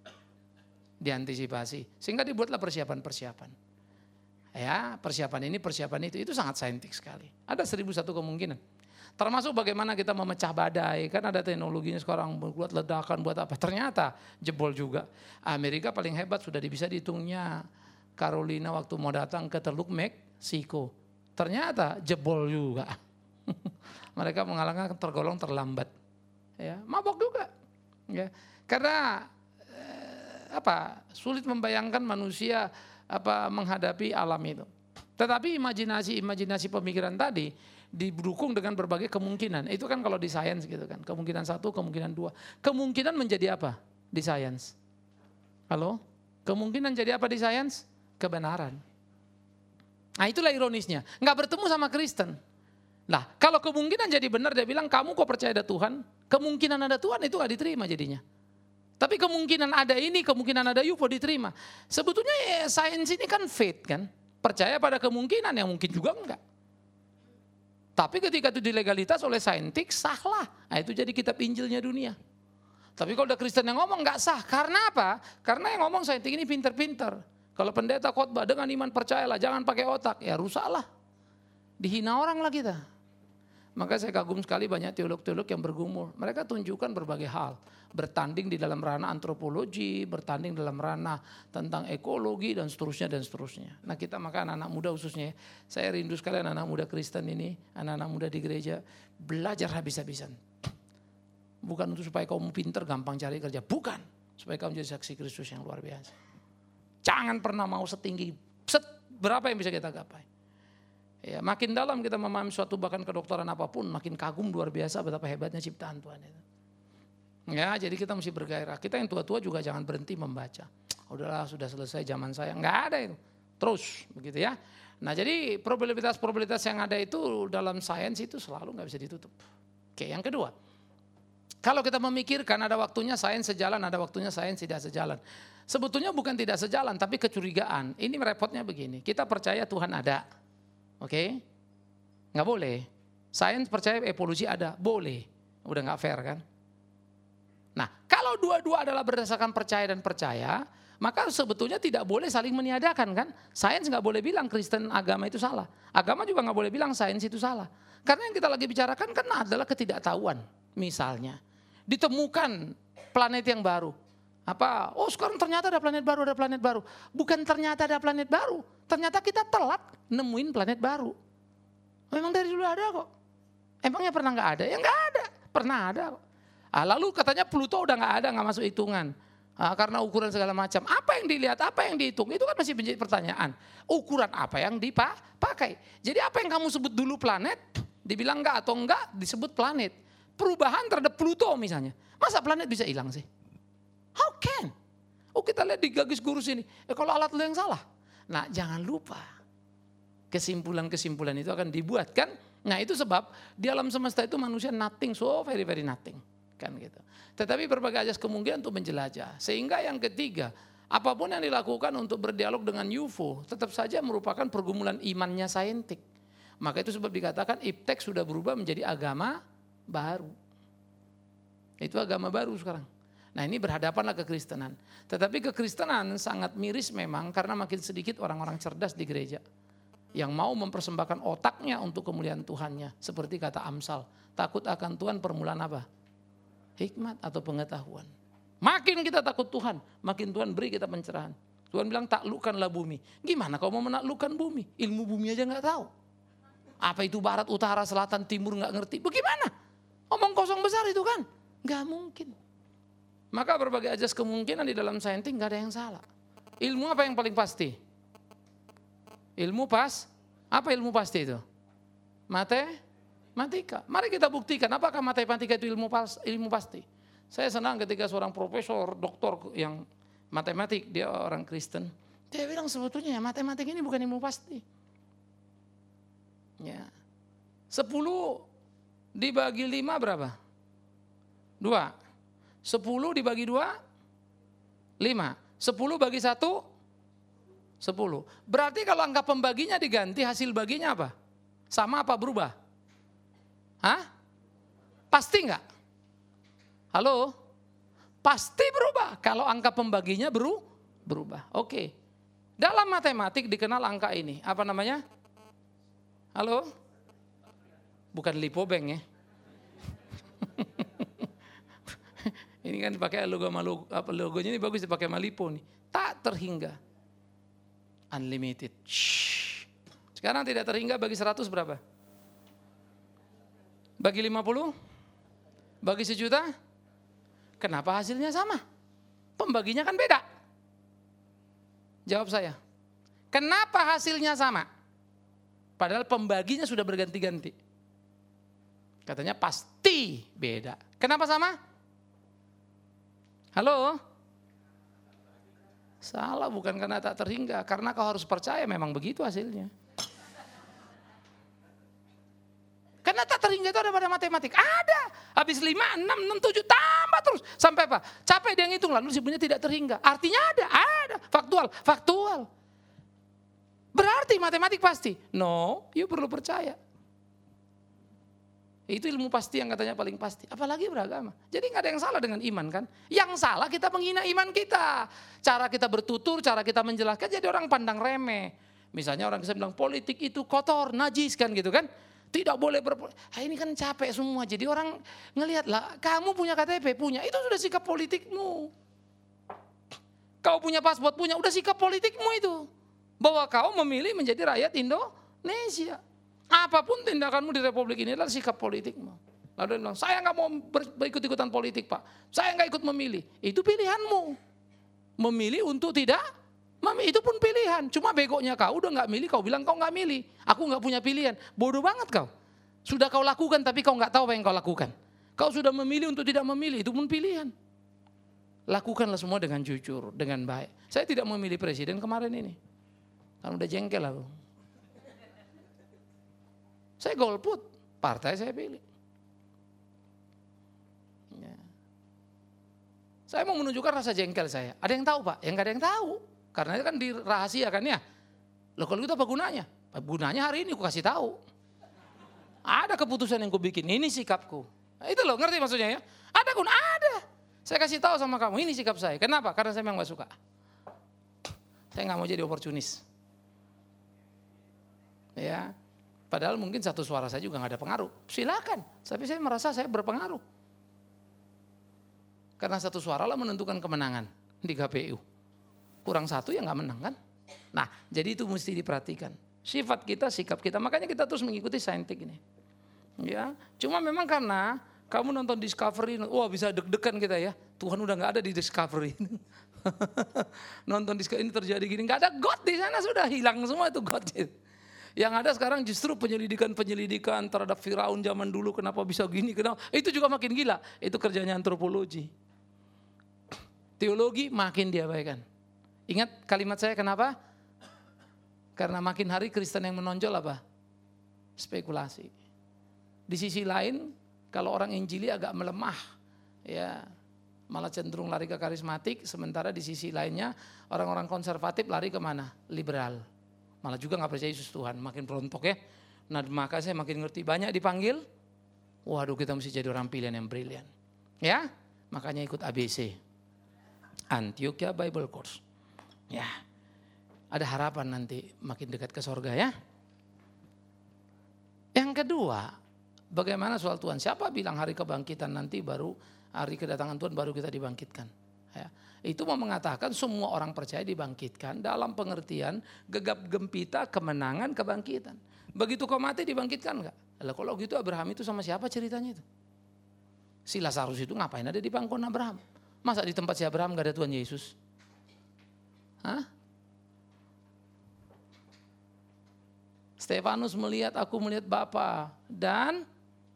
Diantisipasi. Sehingga dibuatlah persiapan-persiapan. Ya, persiapan ini, persiapan itu, itu sangat saintik sekali. Ada seribu satu kemungkinan. Termasuk bagaimana kita memecah badai, kan ada teknologinya sekarang buat ledakan, buat apa. Ternyata jebol juga. Amerika paling hebat sudah bisa dihitungnya. Carolina waktu mau datang ke Teluk Meksiko. Ternyata jebol juga. Mereka mengalahkan tergolong terlambat. Ya, mabok juga. Ya, karena eh, apa? Sulit membayangkan manusia apa menghadapi alam itu. Tetapi imajinasi-imajinasi pemikiran tadi didukung dengan berbagai kemungkinan. Itu kan kalau di sains gitu kan. Kemungkinan satu, kemungkinan dua. Kemungkinan menjadi apa di sains? Halo? Kemungkinan jadi apa di sains? Kebenaran. Nah, itulah ironisnya. Nggak bertemu sama Kristen. Nah, kalau kemungkinan jadi benar, dia bilang kamu kok percaya ada Tuhan? Kemungkinan ada Tuhan itu nggak diterima jadinya. Tapi kemungkinan ada ini, kemungkinan ada U F O diterima. Sebetulnya ya, sains ini kan faith kan. Percaya pada kemungkinan yang mungkin juga enggak. Tapi ketika itu dilegalitas oleh saintik, sahlah. Nah, itu jadi kitab Injilnya dunia. Tapi kalau udah Kristen yang ngomong enggak sah. Karena apa? Karena yang ngomong saintik ini pinter-pinter. Kalau pendeta khotbah dengan iman percayalah, jangan pakai otak. Ya rusaklah. Dihina orang lah kita. Maka saya kagum sekali banyak teolog-teolog yang bergumul. Mereka tunjukkan berbagai hal. Bertanding di dalam ranah antropologi, bertanding dalam ranah tentang ekologi dan seterusnya dan seterusnya. Nah kita maka anak-anak muda khususnya, saya rindu sekali anak-anak muda Kristen ini, anak-anak muda di gereja, belajar habis-habisan. Bukan untuk supaya kamu pinter gampang cari kerja, bukan. Supaya kamu jadi saksi Kristus yang luar biasa. Jangan pernah mau setinggi, set, berapa yang bisa kita gapai. Ya, makin dalam kita memahami suatu bahkan kedokteran apapun, makin kagum luar biasa betapa hebatnya ciptaan Tuhan itu. Ya, jadi kita mesti bergairah. Kita yang tua-tua juga jangan berhenti membaca. Udahlah, sudah selesai zaman saya. Enggak ada itu. Terus, begitu ya. Nah, jadi probabilitas-probabilitas yang ada itu dalam sains itu selalu nggak bisa ditutup. Oke, yang kedua. Kalau kita memikirkan ada waktunya sains sejalan, ada waktunya sains tidak sejalan. Sebetulnya bukan tidak sejalan, tapi kecurigaan. Ini repotnya begini. Kita percaya Tuhan ada. Oke, nggak boleh. Sains percaya evolusi ada, boleh. Udah nggak fair kan? Nah, kalau dua-dua adalah berdasarkan percaya dan percaya, maka sebetulnya tidak boleh saling meniadakan kan? Sains nggak boleh bilang Kristen agama itu salah. Agama juga nggak boleh bilang sains itu salah. Karena yang kita lagi bicarakan kan adalah ketidaktahuan. Misalnya, ditemukan planet yang baru. Apa? Oh sekarang ternyata ada planet baru, ada planet baru. Bukan ternyata ada planet baru. Ternyata kita telat nemuin planet baru. Memang dari dulu ada kok. Emangnya pernah nggak ada? Ya nggak ada. Pernah ada kok. Ah, lalu katanya Pluto udah nggak ada, nggak masuk hitungan. Ah, karena ukuran segala macam. Apa yang dilihat, apa yang dihitung? Itu kan masih menjadi pertanyaan. Ukuran apa yang dipakai? Jadi apa yang kamu sebut dulu planet, dibilang nggak atau enggak disebut planet. Perubahan terhadap Pluto misalnya. Masa planet bisa hilang sih? How can? Oh kita lihat di Gagis Gurus ini. Eh, kalau alat lu yang salah. Nah jangan lupa. Kesimpulan-kesimpulan itu akan dibuat kan. Nah itu sebab di alam semesta itu manusia nothing, so very very nothing. Kan gitu. Tetapi berbagai ajas kemungkinan untuk menjelajah. Sehingga yang ketiga, apapun yang dilakukan untuk berdialog dengan U F O tetap saja merupakan pergumulan imannya saintik. Maka itu sebab dikatakan iptek sudah berubah menjadi agama baru. Itu agama baru sekarang. Nah ini berhadapanlah kekristenan. Tetapi kekristenan sangat miris memang karena makin sedikit orang-orang cerdas di gereja. Yang mau mempersembahkan otaknya untuk kemuliaan Tuhannya. Seperti kata Amsal, takut akan Tuhan permulaan apa? Hikmat atau pengetahuan. Makin kita takut Tuhan, makin Tuhan beri kita pencerahan. Tuhan bilang taklukkanlah bumi. Gimana kau mau menaklukkan bumi? Ilmu bumi aja gak tahu. Apa itu barat, utara, selatan, timur gak ngerti. Bagaimana? Omong kosong besar itu kan? Gak mungkin. Maka berbagai ajas kemungkinan di dalam saintik nggak ada yang salah. Ilmu apa yang paling pasti? Ilmu pas, apa ilmu pasti itu? Matematika. Mari kita buktikan apakah matematika itu ilmu pas, ilmu pasti. Saya senang ketika seorang profesor, doktor yang matematik, dia orang Kristen, dia bilang sebetulnya matematik ini bukan ilmu pasti. Ya. Sepuluh dibagi lima berapa? Dua. Sepuluh dibagi dua, lima. Sepuluh bagi satu, sepuluh. Berarti kalau angka pembaginya diganti, hasil baginya apa? Sama apa berubah? Hah? Pasti enggak? Halo? Pasti berubah kalau angka pembaginya beru, berubah. Oke. Dalam matematik dikenal angka ini. Apa namanya? Halo? Bukan Lipobeng ya. Ini kan pakai logo malu, apa logonya ini bagus dipakai Malipo nih. Tak terhingga. Unlimited. Shhh. Sekarang tidak terhingga bagi seratus berapa? Bagi lima puluh? Bagi sejuta? Kenapa hasilnya sama? Pembaginya kan beda. Jawab saya. Kenapa hasilnya sama? Padahal pembaginya sudah berganti-ganti. Katanya pasti beda. Kenapa sama? Halo? Salah, bukan karena tak terhingga. Karena kau harus percaya memang begitu hasilnya. Karena tak terhingga itu ada pada matematik. Ada. Habis lima, enam, enam, tujuh, tambah terus. Sampai apa? Capek dia ngitung lalu sebenarnya tidak terhingga. Artinya ada, ada. Faktual, faktual. Berarti matematik pasti. No, you perlu percaya. Itu ilmu pasti yang katanya paling pasti. Apalagi beragama. Jadi nggak ada yang salah dengan iman kan. Yang salah kita menghina iman kita. Cara kita bertutur, cara kita menjelaskan jadi orang pandang remeh. Misalnya orang bisa bilang politik itu kotor, najis kan gitu kan. Tidak boleh berpolitik. Nah, ini kan capek semua. Jadi orang ngelihat lah, kamu punya K T P, punya. Itu sudah sikap politikmu. Kau punya paspor, punya. Udah sikap politikmu itu. Bahwa kau memilih menjadi rakyat Indonesia. Apapun tindakanmu di Republik ini adalah sikap politikmu. Lalu dia bilang, saya nggak mau berikut-ikutan politik Pak. Saya nggak ikut memilih. Itu pilihanmu. Memilih untuk tidak memilih, itu pun pilihan. Cuma begonya kau udah nggak milih, kau bilang kau nggak milih. Aku nggak punya pilihan. Bodoh banget kau. Sudah kau lakukan tapi kau nggak tahu apa yang kau lakukan. Kau sudah memilih untuk tidak memilih, itu pun pilihan. Lakukanlah semua dengan jujur, dengan baik. Saya tidak memilih presiden kemarin ini. Kan udah jengkel aku. Saya golput, partai saya pilih. Ya. Saya mau menunjukkan rasa jengkel saya. Ada yang tahu Pak? Yang nggak ada yang tahu. Karena itu kan dirahasiakan ya. Loh kalau gitu apa gunanya? Gunanya hari ini aku kasih tahu. Ada keputusan yang aku bikin, ini sikapku. Nah, itu loh, ngerti maksudnya ya? Ada guna, ada. Saya kasih tahu sama kamu, ini sikap saya. Kenapa? Karena saya memang gak suka. Saya gak mau jadi oportunis. Ya. Padahal mungkin satu suara saya juga gak ada pengaruh. Silakan, tapi saya merasa saya berpengaruh. Karena satu suara lah menentukan kemenangan di K P U. Kurang satu ya gak menang kan. Nah jadi itu mesti diperhatikan. Sifat kita, sikap kita, makanya kita terus mengikuti saintik ini. Ya, cuma memang karena kamu nonton Discovery, wah bisa deg-degan kita ya. Tuhan udah gak ada di Discovery. Nonton Discovery ini terjadi gini, gak ada God di sana, sudah hilang semua itu God. Yang ada sekarang justru penyelidikan-penyelidikan terhadap Firaun zaman dulu, kenapa bisa gini, kenapa. Itu juga makin gila, itu kerjanya antropologi. Teologi makin diabaikan. Ingat kalimat saya kenapa? Karena makin hari Kristen yang menonjol apa? Spekulasi. Di sisi lain, kalau orang Injili agak melemah, ya malah cenderung lari ke karismatik, sementara di sisi lainnya orang-orang konservatif lari kemana? Liberal. Malah juga nggak percaya Yesus Tuhan, makin berontok ya. Nah maka saya makin ngerti, banyak dipanggil, waduh kita mesti jadi orang pilihan yang brilian. Ya, makanya ikut A B C, Antioquia Bible Course. Ya, ada harapan nanti makin dekat ke sorga ya. Yang kedua, bagaimana soal Tuhan? Siapa bilang hari kebangkitan nanti baru, hari kedatangan Tuhan baru kita dibangkitkan? Ya. Itu mau mengatakan semua orang percaya dibangkitkan dalam pengertian gegap gempita kemenangan kebangkitan. Begitu kau mati dibangkitkan enggak? Lah kalau gitu Abraham itu sama siapa ceritanya itu? Si Lazarus itu ngapain ada di pangkuan Abraham? Masa di tempat si Abraham gak ada Tuhan Yesus? Hah? Stefanus melihat, aku melihat Bapa dan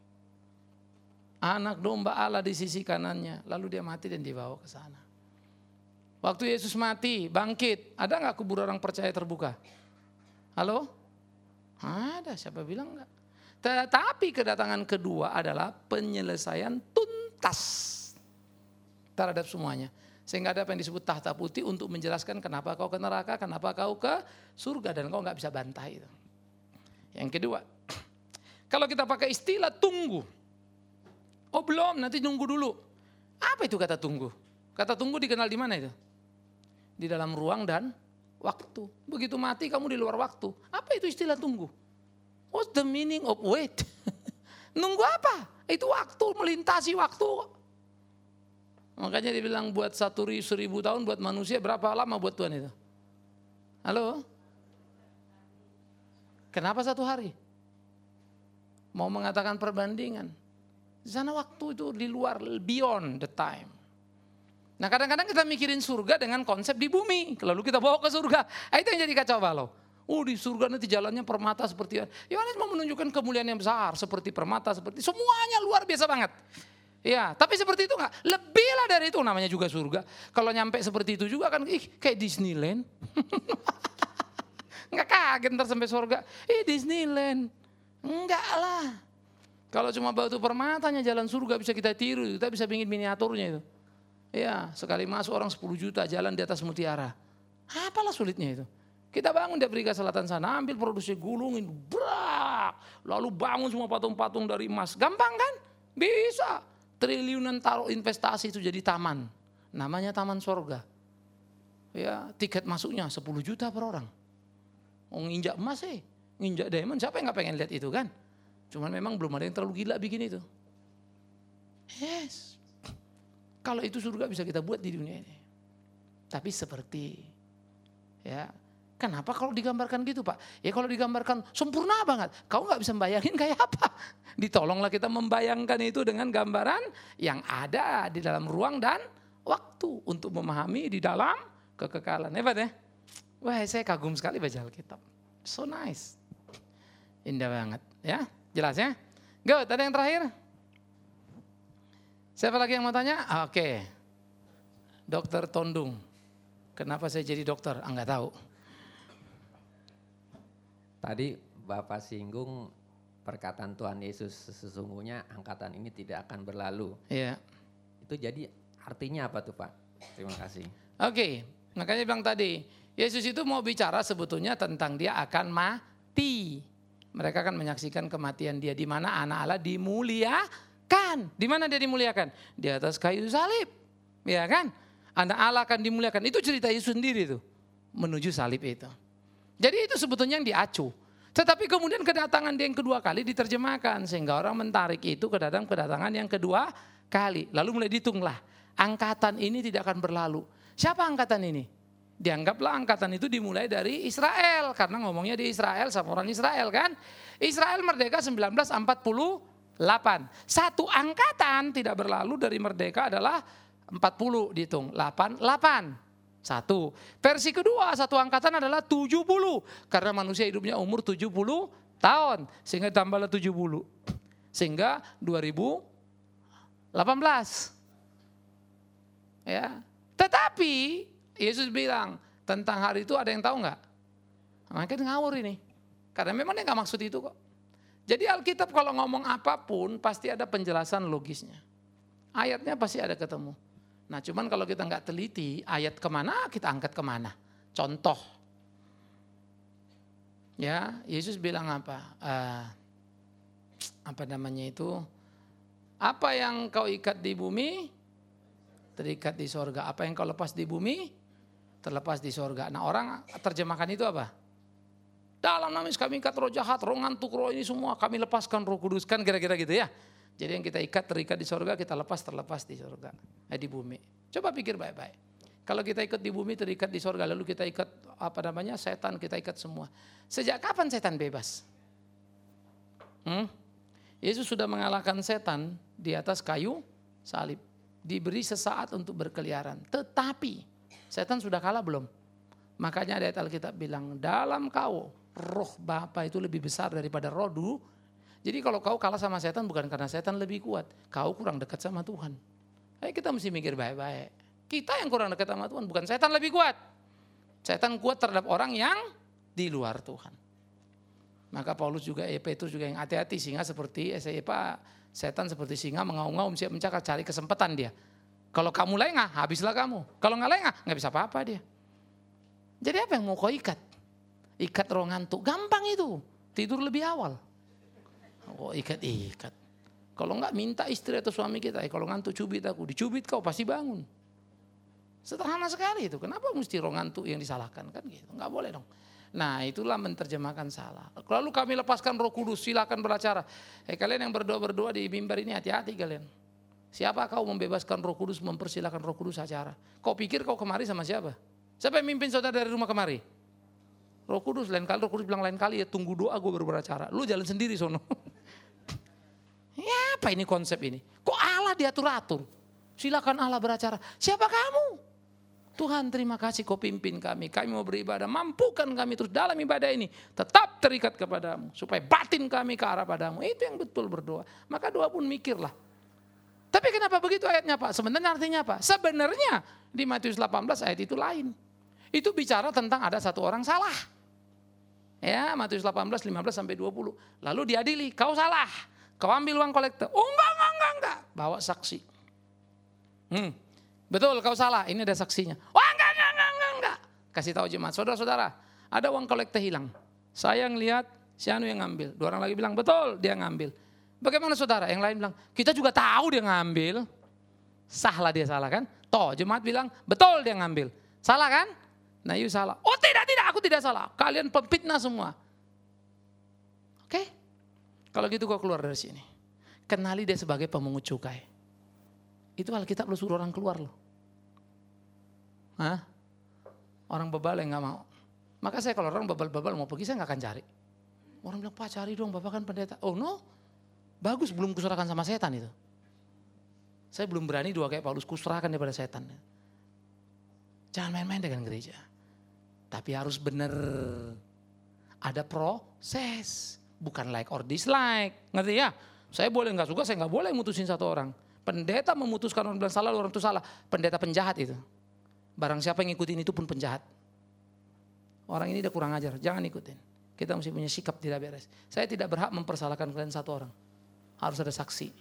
anak domba Allah di sisi kanannya. Lalu dia mati dan dibawa ke sana. Waktu Yesus mati, bangkit. Ada gak kubur orang percaya terbuka? Halo? Ada, siapa bilang enggak? Tetapi kedatangan kedua adalah penyelesaian tuntas terhadap semuanya. Sehingga ada apa yang disebut tahta putih untuk menjelaskan kenapa kau ke neraka, kenapa kau ke surga, dan kau gak bisa bantah itu. Yang kedua, kalau kita pakai istilah tunggu. Oh belum, nanti nunggu dulu. Apa itu kata tunggu? Kata tunggu dikenal di mana itu? Di dalam ruang dan waktu. Begitu mati kamu di luar waktu. Apa itu istilah tunggu? What's the meaning of wait? Nunggu apa? Itu waktu, melintasi waktu. Makanya dibilang buat satu seribu tahun buat manusia berapa lama buat Tuhan itu? Halo? Kenapa satu hari? Mau mengatakan perbandingan. Di sana waktu itu di luar, beyond the time. Nah kadang-kadang kita mikirin surga dengan konsep di bumi. Lalu kita bawa ke surga. Nah, itu yang jadi kacau balau. Oh di surga nanti jalannya permata seperti Yohanes mau menunjukkan kemuliaan yang besar seperti permata, seperti semuanya luar biasa banget. Ya, tapi seperti itu enggak? Lebih lah dari itu, namanya juga surga. Kalau nyampe seperti itu juga kan ih, kayak Disneyland. Enggak kaget ntar sampai surga. Ih Disneyland. Enggak lah. Kalau cuma batu permatanya jalan surga bisa kita tiru, kita bisa bikin miniaturnya itu. Ya, sekali masuk orang sepuluh juta jalan di atas mutiara. Apalah sulitnya itu. Kita bangun di Afrika Selatan sana, ambil produksi gulungin, brak. Lalu bangun semua patung-patung dari emas. Gampang kan? Bisa. Triliunan taruh investasi itu jadi taman. Namanya Taman Sorga. Ya, tiket masuknya sepuluh juta per orang. Oh, nginjak emas sih, nginjak diamond, siapa yang gak pengen lihat itu kan? Cuman memang belum ada yang terlalu gila bikin itu. Yes. Kalau itu surga bisa kita buat di dunia ini. Tapi seperti, ya, kenapa kalau digambarkan gitu Pak? Ya kalau digambarkan sempurna banget, kau gak bisa membayangin kayak apa. Ditolonglah kita membayangkan itu dengan gambaran yang ada di dalam ruang dan waktu. Untuk memahami di dalam kekekalan. Hebat ya? Wah saya kagum sekali baca Alkitab. So nice. Indah banget ya. Jelas ya? Good, ada yang terakhir? Siapa lagi yang mau tanya? Oke. Dokter Tondung. Kenapa saya jadi dokter? Ah, enggak tahu. Tadi Bapak singgung perkataan Tuhan Yesus, sesungguhnya angkatan ini tidak akan berlalu. Iya. Itu jadi artinya apa tuh Pak? Terima kasih. Oke, makanya bilang tadi, Yesus itu mau bicara sebetulnya tentang dia akan mati. Mereka akan menyaksikan kematian dia, di mana anak Allah dimuliakan. Di mana dia dimuliakan? Di atas kayu salib. Ya kan? Anak Allah akan dimuliakan. Itu cerita Yesus sendiri tuh. Menuju salib itu. Jadi itu sebetulnya yang diacu. Tetapi kemudian kedatangan dia yang kedua kali diterjemahkan. Sehingga orang mentarik itu ke dalam kedatangan yang kedua kali. Lalu mulai dihitunglah. Angkatan ini tidak akan berlalu. Siapa angkatan ini? Dianggaplah angkatan itu dimulai dari Israel. Karena ngomongnya di Israel sama orang Israel kan. Israel merdeka seribu sembilan ratus empat puluh delapan. Satu angkatan tidak berlalu dari merdeka adalah empat puluh dihitung. delapan, delapan. Satu. Versi kedua satu angkatan adalah tujuh puluh. Karena manusia hidupnya umur tujuh puluh tahun. Sehingga tambahlah tujuh puluh. Sehingga dua ribu delapan belas. Ya. Tetapi Yesus bilang tentang hari itu ada yang tahu nggak? Makanya ngawur ini. Karena memang dia nggak maksud itu kok. Jadi Alkitab kalau ngomong apapun pasti ada penjelasan logisnya. Ayatnya pasti ada ketemu. Nah cuman kalau kita nggak teliti ayat kemana kita angkat kemana. Contoh. Ya Yesus bilang apa? Uh, apa namanya itu? Apa yang kau ikat di bumi terikat di sorga. Apa yang kau lepas di bumi terlepas di sorga. Nah orang terjemahkan itu apa? Dalam nama Yesus kami ikat roh jahat, roh ngantuk, roh ini semua kami lepaskan roh kudus. Kan kira-kira gitu ya. Jadi yang kita ikat terikat di sorga, kita lepas terlepas di sorga. Eh, di bumi. Coba pikir baik-baik. Kalau kita ikat di bumi terikat di sorga, lalu kita ikat apa namanya setan, kita ikat semua. Sejak kapan setan bebas? Hmm? Yesus sudah mengalahkan setan di atas kayu salib. diberi sesaat untuk berkeliaran. Tetapi setan sudah kalah belum? Makanya ayat Alkitab bilang, dalam kau roh Bapa itu lebih besar daripada roh dulu. Jadi kalau kau kalah sama setan bukan karena setan lebih kuat, kau kurang dekat sama Tuhan. Ayo kita mesti mikir baik-baik. Kita yang kurang dekat sama Tuhan, bukan setan lebih kuat. Setan kuat terhadap orang yang di luar Tuhan. Maka Paulus juga, eh, Petrus juga yang hati-hati, singa seperti, eh, saya, Pak, setan seperti singa mengaum-ngaum siap mencakar, cari kesempatan dia. Kalau kamu lengah, habislah kamu. Kalau nggak lengah, nggak bisa apa-apa dia. Jadi apa yang mau kau ikat? Ikat roh ngantuk, gampang itu. Tidur lebih awal. Oh ikat-ikat. Kalau nggak minta istri atau suami kita, eh, kalau ngantuk cubit aku, dicubit kau pasti bangun. Sederhana sekali itu. Kenapa mesti roh ngantuk yang disalahkan kan gitu? Nggak boleh dong. Nah itulah menerjemahkan salah. Lalu kami lepaskan Roh Kudus, silakan beracara. Eh kalian yang berdoa-berdoa di mimbar ini hati-hati kalian. Siapa kau membebaskan Roh Kudus, mempersilahkan Roh Kudus acara? Kau pikir kau kemari sama siapa? Siapa yang mimpin saudara dari rumah kemari? Roh Kudus. Lain kali Roh Kudus bilang lain kali ya tunggu doa gue baru beracara. Lu jalan sendiri sono. Ya apa ini konsep ini? Kok Allah diatur-atur? Silakan Allah beracara. Siapa kamu? Tuhan terima kasih kau pimpin kami. Kami mau beribadah. Mampukan kami terus dalam ibadah ini. Tetap terikat kepadamu. Supaya batin kami ke arah padamu. Itu yang betul berdoa. Maka doa pun mikirlah. Tapi kenapa begitu ayatnya Pak? Sebenarnya artinya apa? Sebenarnya di Matius delapan belas ayat itu lain. Itu bicara tentang ada satu orang salah. Ya Matius delapan belas, lima belas sampai dua puluh. Lalu diadili, kau salah. Kau ambil uang kolektor. Oh enggak, enggak, enggak, enggak. Bawa saksi. Hmm. Betul kau salah, ini ada saksinya. Wah enggak, enggak, enggak, enggak, enggak. Kasih tahu jemaat, saudara-saudara, ada uang kolektor hilang. Saya ngelihat si Anu yang ngambil. Dua orang lagi bilang, betul dia ngambil. Bagaimana saudara? Yang lain bilang, kita juga tahu dia ngambil. Salah dia salah kan? Toh jemaat bilang, betul dia ngambil. Salah kan? Nah you salah. Oh tidak, tidak, aku tidak salah. Kalian pemfitnah semua. Oke? Kalau gitu kau keluar dari sini. Kenali dia sebagai pemungut cukai. Itu Alkitab lo suruh orang keluar loh. Hah? Orang bebal yang gak mau. Maka saya kalau orang bebal-bebal mau pergi saya gak akan cari. Orang bilang, Pak cari dong, Bapak kan pendeta. Oh no, bagus belum kuserahkan sama setan itu. Saya belum berani dua kayak Paulus, kuserahkan daripada setan. Jangan main-main dengan gereja. Tapi harus benar. Ada proses. Bukan like or dislike. Ngerti ya? Saya boleh gak suka, saya gak boleh mutusin satu orang. Pendeta memutuskan orang bilang salah, orang itu salah. Pendeta penjahat itu. Barang siapa yang ngikutin itu pun penjahat. Orang ini udah kurang ajar, jangan ikutin. Kita mesti punya sikap tidak beres. Saya tidak berhak mempersalahkan kalian satu orang. Harus ada saksi.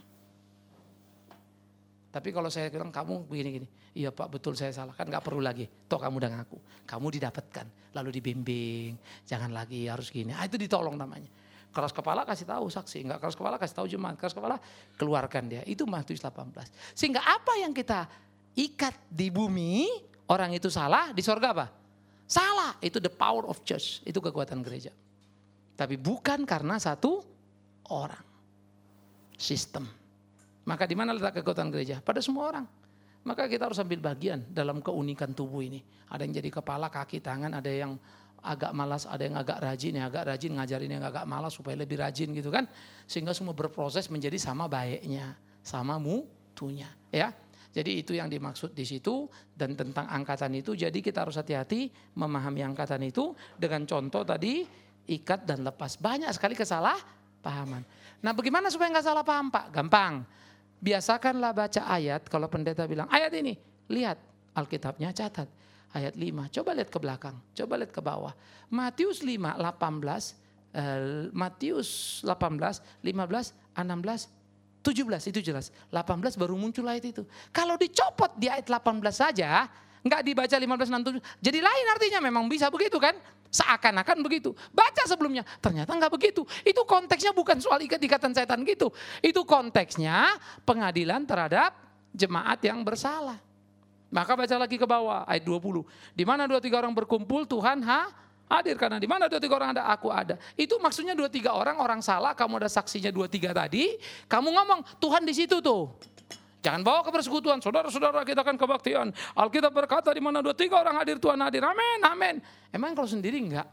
Tapi kalau saya bilang kamu begini-gini. Iya Pak betul saya salah, kan gak perlu lagi. Toh kamu udah ngaku. Kamu didapatkan, lalu dibimbing. Jangan lagi harus gini. Ah, itu ditolong namanya. Keras kepala kasih tahu saksi, enggak keras kepala kasih tahu jemaat, keras kepala keluarkan dia. Itu Matius delapan belas. Sehingga apa yang kita ikat di bumi, orang itu salah, di sorga apa? Salah, itu the power of church, itu kekuatan gereja. Tapi bukan karena satu orang. Sistem. Maka di mana letak kekuatan gereja? Pada semua orang. Maka kita harus ambil bagian dalam keunikan tubuh ini. Ada yang jadi kepala, kaki, tangan, ada yang agak malas, ada yang agak rajin, yang agak rajin ngajarin yang agak malas supaya lebih rajin gitu kan. Sehingga semua berproses menjadi sama baiknya, sama mutunya ya. Jadi itu yang dimaksud di situ dan tentang angkatan itu. Jadi kita harus hati-hati memahami angkatan itu dengan contoh tadi ikat dan lepas. Banyak sekali kesalahpahaman. Nah bagaimana supaya nggak salah paham Pak? Gampang. Biasakanlah baca ayat kalau pendeta bilang ayat ini. Lihat Alkitabnya catat. Ayat lima, coba lihat ke belakang, coba lihat ke bawah. Matius lima, delapan belas, eh, Matius delapan belas, lima belas, enam belas, tujuh belas itu jelas. delapan belas baru muncul ayat itu. Kalau dicopot di ayat delapan belas saja, enggak dibaca lima belas, enam belas, tujuh belas, jadi lain artinya memang bisa begitu kan? Seakan-akan begitu. Baca sebelumnya, ternyata enggak begitu. Itu konteksnya bukan soal ikat-ikatan setan gitu. Itu konteksnya pengadilan terhadap jemaat yang bersalah. Maka baca lagi ke bawah ayat dua puluh. Di mana dua tiga orang berkumpul Tuhan ha, hadir. Karena di mana dua tiga orang ada aku ada. Itu maksudnya dua tiga orang orang salah. Kamu ada saksinya dua tiga tadi. Kamu ngomong Tuhan di situ tuh. Jangan bawa ke persekutuan. Saudara-saudara kita akan kebaktian. Alkitab berkata di mana dua tiga orang hadir Tuhan hadir. Amin, amin. Emang kalau sendiri enggak?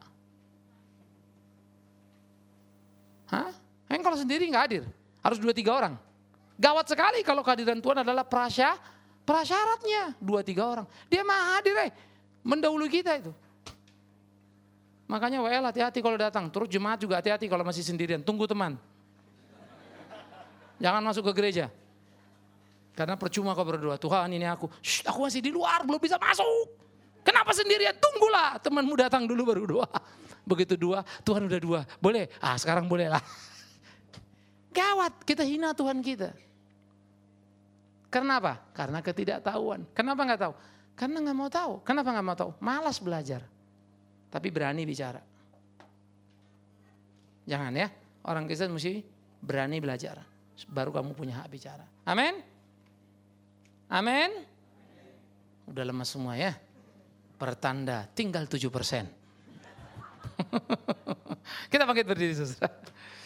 Hah? Emang kalau sendiri enggak hadir? Harus dua tiga orang. Gawat sekali kalau kehadiran Tuhan adalah prasya Prasyaratnya dua tiga orang. Dia mah hadir eh. Mendahului kita itu. Makanya W L hati-hati kalau datang. Terus jemaat juga hati-hati kalau masih sendirian. Tunggu teman. Jangan masuk ke gereja. Karena percuma kau berdoa. Tuhan ini aku. Shh, aku masih di luar belum bisa masuk. Kenapa sendirian? Tunggulah. Temanmu datang dulu baru doa. Begitu dua, Tuhan udah dua. Boleh? Ah sekarang boleh lah. Gawat, kita hina Tuhan kita. Karena apa? Karena ketidaktahuan. Kenapa nggak tahu? Karena nggak mau tahu. Kenapa nggak mau tahu? Malas belajar. Tapi berani bicara. Jangan ya. Orang Kristen mesti berani belajar. Baru kamu punya hak bicara. Amin? Amin? Udah lemas semua ya. Pertanda tinggal tujuh persen. Kita bangkit berdiri saudara.